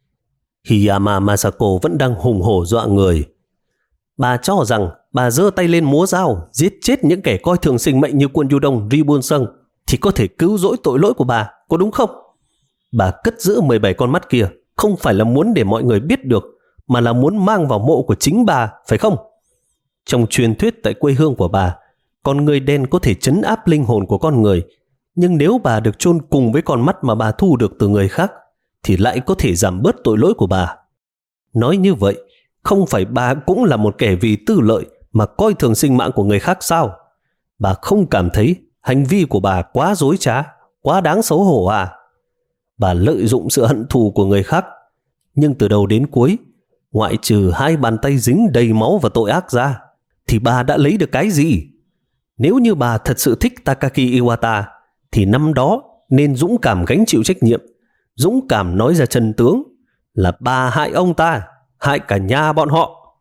Hiyama Masako vẫn đang hùng hổ dọa người. Bà cho rằng bà giơ tay lên múa dao, giết chết những kẻ coi thường sinh mệnh như Quân Yudong Ribun-sung thì có thể cứu rỗi tội lỗi của bà, có đúng không? Bà cất giữ mười bảy con mắt kia không phải là muốn để mọi người biết được, mà là muốn mang vào mộ của chính bà, phải không? Trong truyền thuyết tại quê hương của bà, con người đen có thể trấn áp linh hồn của con người, nhưng nếu bà được chôn cùng với con mắt mà bà thu được từ người khác, thì lại có thể giảm bớt tội lỗi của bà. Nói như vậy, không phải bà cũng là một kẻ vì tư lợi mà coi thường sinh mạng của người khác sao? Bà không cảm thấy hành vi của bà quá dối trá, quá đáng xấu hổ à? Bà lợi dụng sự hận thù của người khác, nhưng từ đầu đến cuối, ngoại trừ hai bàn tay dính đầy máu và tội ác ra, thì bà đã lấy được cái gì? Nếu như bà thật sự thích Takagi Iwata, thì năm đó nên dũng cảm gánh chịu trách nhiệm, dũng cảm nói ra chân tướng, là bà hại ông ta, hại cả nhà bọn họ.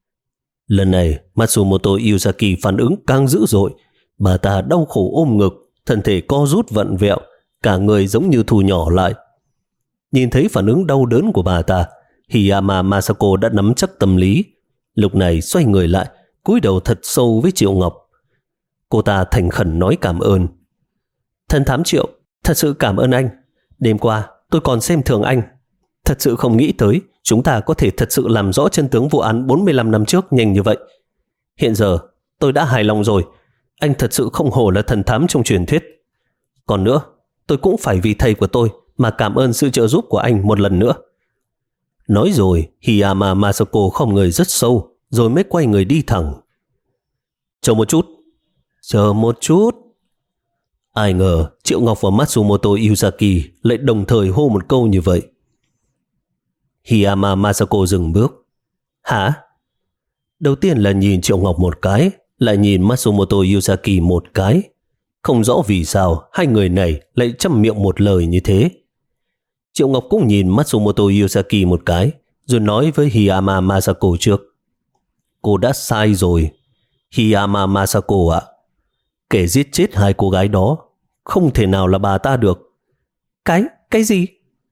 Lần này Matsumoto Yuzaki phản ứng càng dữ dội. Bà ta đau khổ ôm ngực, thân thể co rút vặn vẹo, cả người giống như thu nhỏ lại. Nhìn thấy phản ứng đau đớn của bà ta, Hiyama Masako đã nắm chắc tâm lý. Lúc này xoay người lại, cúi đầu thật sâu với Triệu Ngọc. Cô ta thành khẩn nói cảm ơn. Thân thám Triệu, thật sự cảm ơn anh. Đêm qua tôi còn xem thường anh. Thật sự không nghĩ tới chúng ta có thể thật sự làm rõ chân tướng vụ án bốn mươi lăm năm trước nhanh như vậy. Hiện giờ tôi đã hài lòng rồi. Anh thật sự không hổ là thần thám trong truyền thuyết. Còn nữa, tôi cũng phải vì thầy của tôi mà cảm ơn sự trợ giúp của anh một lần nữa. Nói rồi, Hiyama Masako không người rất sâu, rồi mới quay người đi thẳng. Chờ một chút, chờ một chút. Ai ngờ Triệu Ngọc và Matsumoto Yuzaki lại đồng thời hô một câu như vậy. Hiyama Masako dừng bước. Hả? Đầu tiên là nhìn Triệu Ngọc một cái, lại nhìn Matsumoto Yuzaki một cái. Không rõ vì sao hai người này lại chăm miệng một lời như thế. Triệu Ngọc cũng nhìn Matsumoto Yuzaki một cái, rồi nói với Hiyama Masako trước. Cô đã sai rồi. Hiyama Masako ạ. Kẻ giết chết hai cô gái đó không thể nào là bà ta được. Cái, cái gì?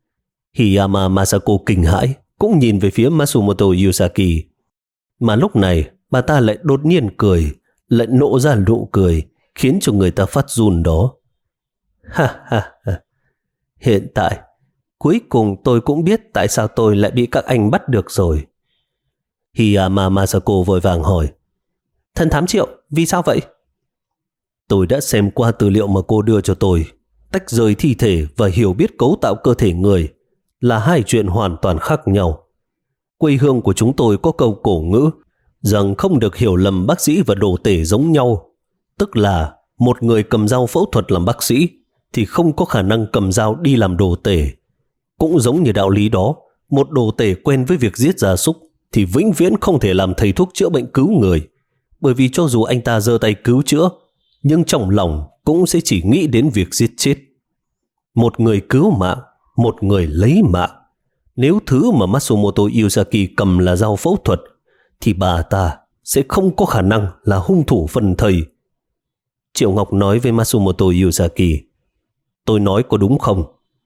Hiyama Masako kinh hãi, cũng nhìn về phía Matsumoto Yuzaki. Mà lúc này bà ta lại đột nhiên cười, lại nộ ra nụ cười, khiến cho người ta phát run đó. Ha ha ha. Hiện tại, cuối cùng tôi cũng biết tại sao tôi lại bị các anh bắt được rồi. Hiyama Masako vội vàng hỏi. Thần thám Triệu, vì sao vậy? Tôi đã xem qua tư liệu mà cô đưa cho tôi. Tách rời thi thể và hiểu biết cấu tạo cơ thể người là hai chuyện hoàn toàn khác nhau. Quê hương của chúng tôi có câu cổ ngữ rằng không được hiểu lầm bác sĩ và đồ tể giống nhau. Tức là một người cầm dao phẫu thuật làm bác sĩ thì không có khả năng cầm dao đi làm đồ tể. Cũng giống như đạo lý đó, một đồ tể quen với việc giết gia súc thì vĩnh viễn không thể làm thầy thuốc chữa bệnh cứu người. Bởi vì cho dù anh ta giơ tay cứu chữa, nhưng trong lòng cũng sẽ chỉ nghĩ đến việc giết chết. Một người cứu mạng, một người lấy mạng. Nếu thứ mà Matsumoto Yuzaki cầm là dao phẫu thuật, thì bà ta sẽ không có khả năng là hung thủ phần thầy. Triệu Ngọc nói với Matsumoto Yuzaki. Tôi nói có đúng không?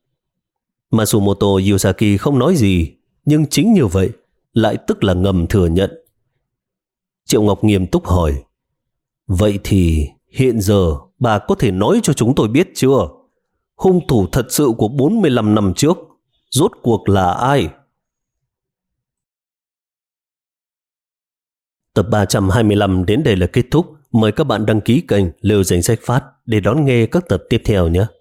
Matsumoto Yuzaki không nói gì, nhưng chính như vậy lại tức là ngầm thừa nhận. Triệu Ngọc nghiêm túc hỏi. Vậy thì hiện giờ bà có thể nói cho chúng tôi biết chưa? Hung thủ thật sự của bốn mươi lăm năm trước rốt cuộc là ai? Tập ba trăm hai mươi lăm đến đây là kết thúc. Mời các bạn đăng ký kênh Lều Danh Sách Phát để đón nghe các tập tiếp theo nhé.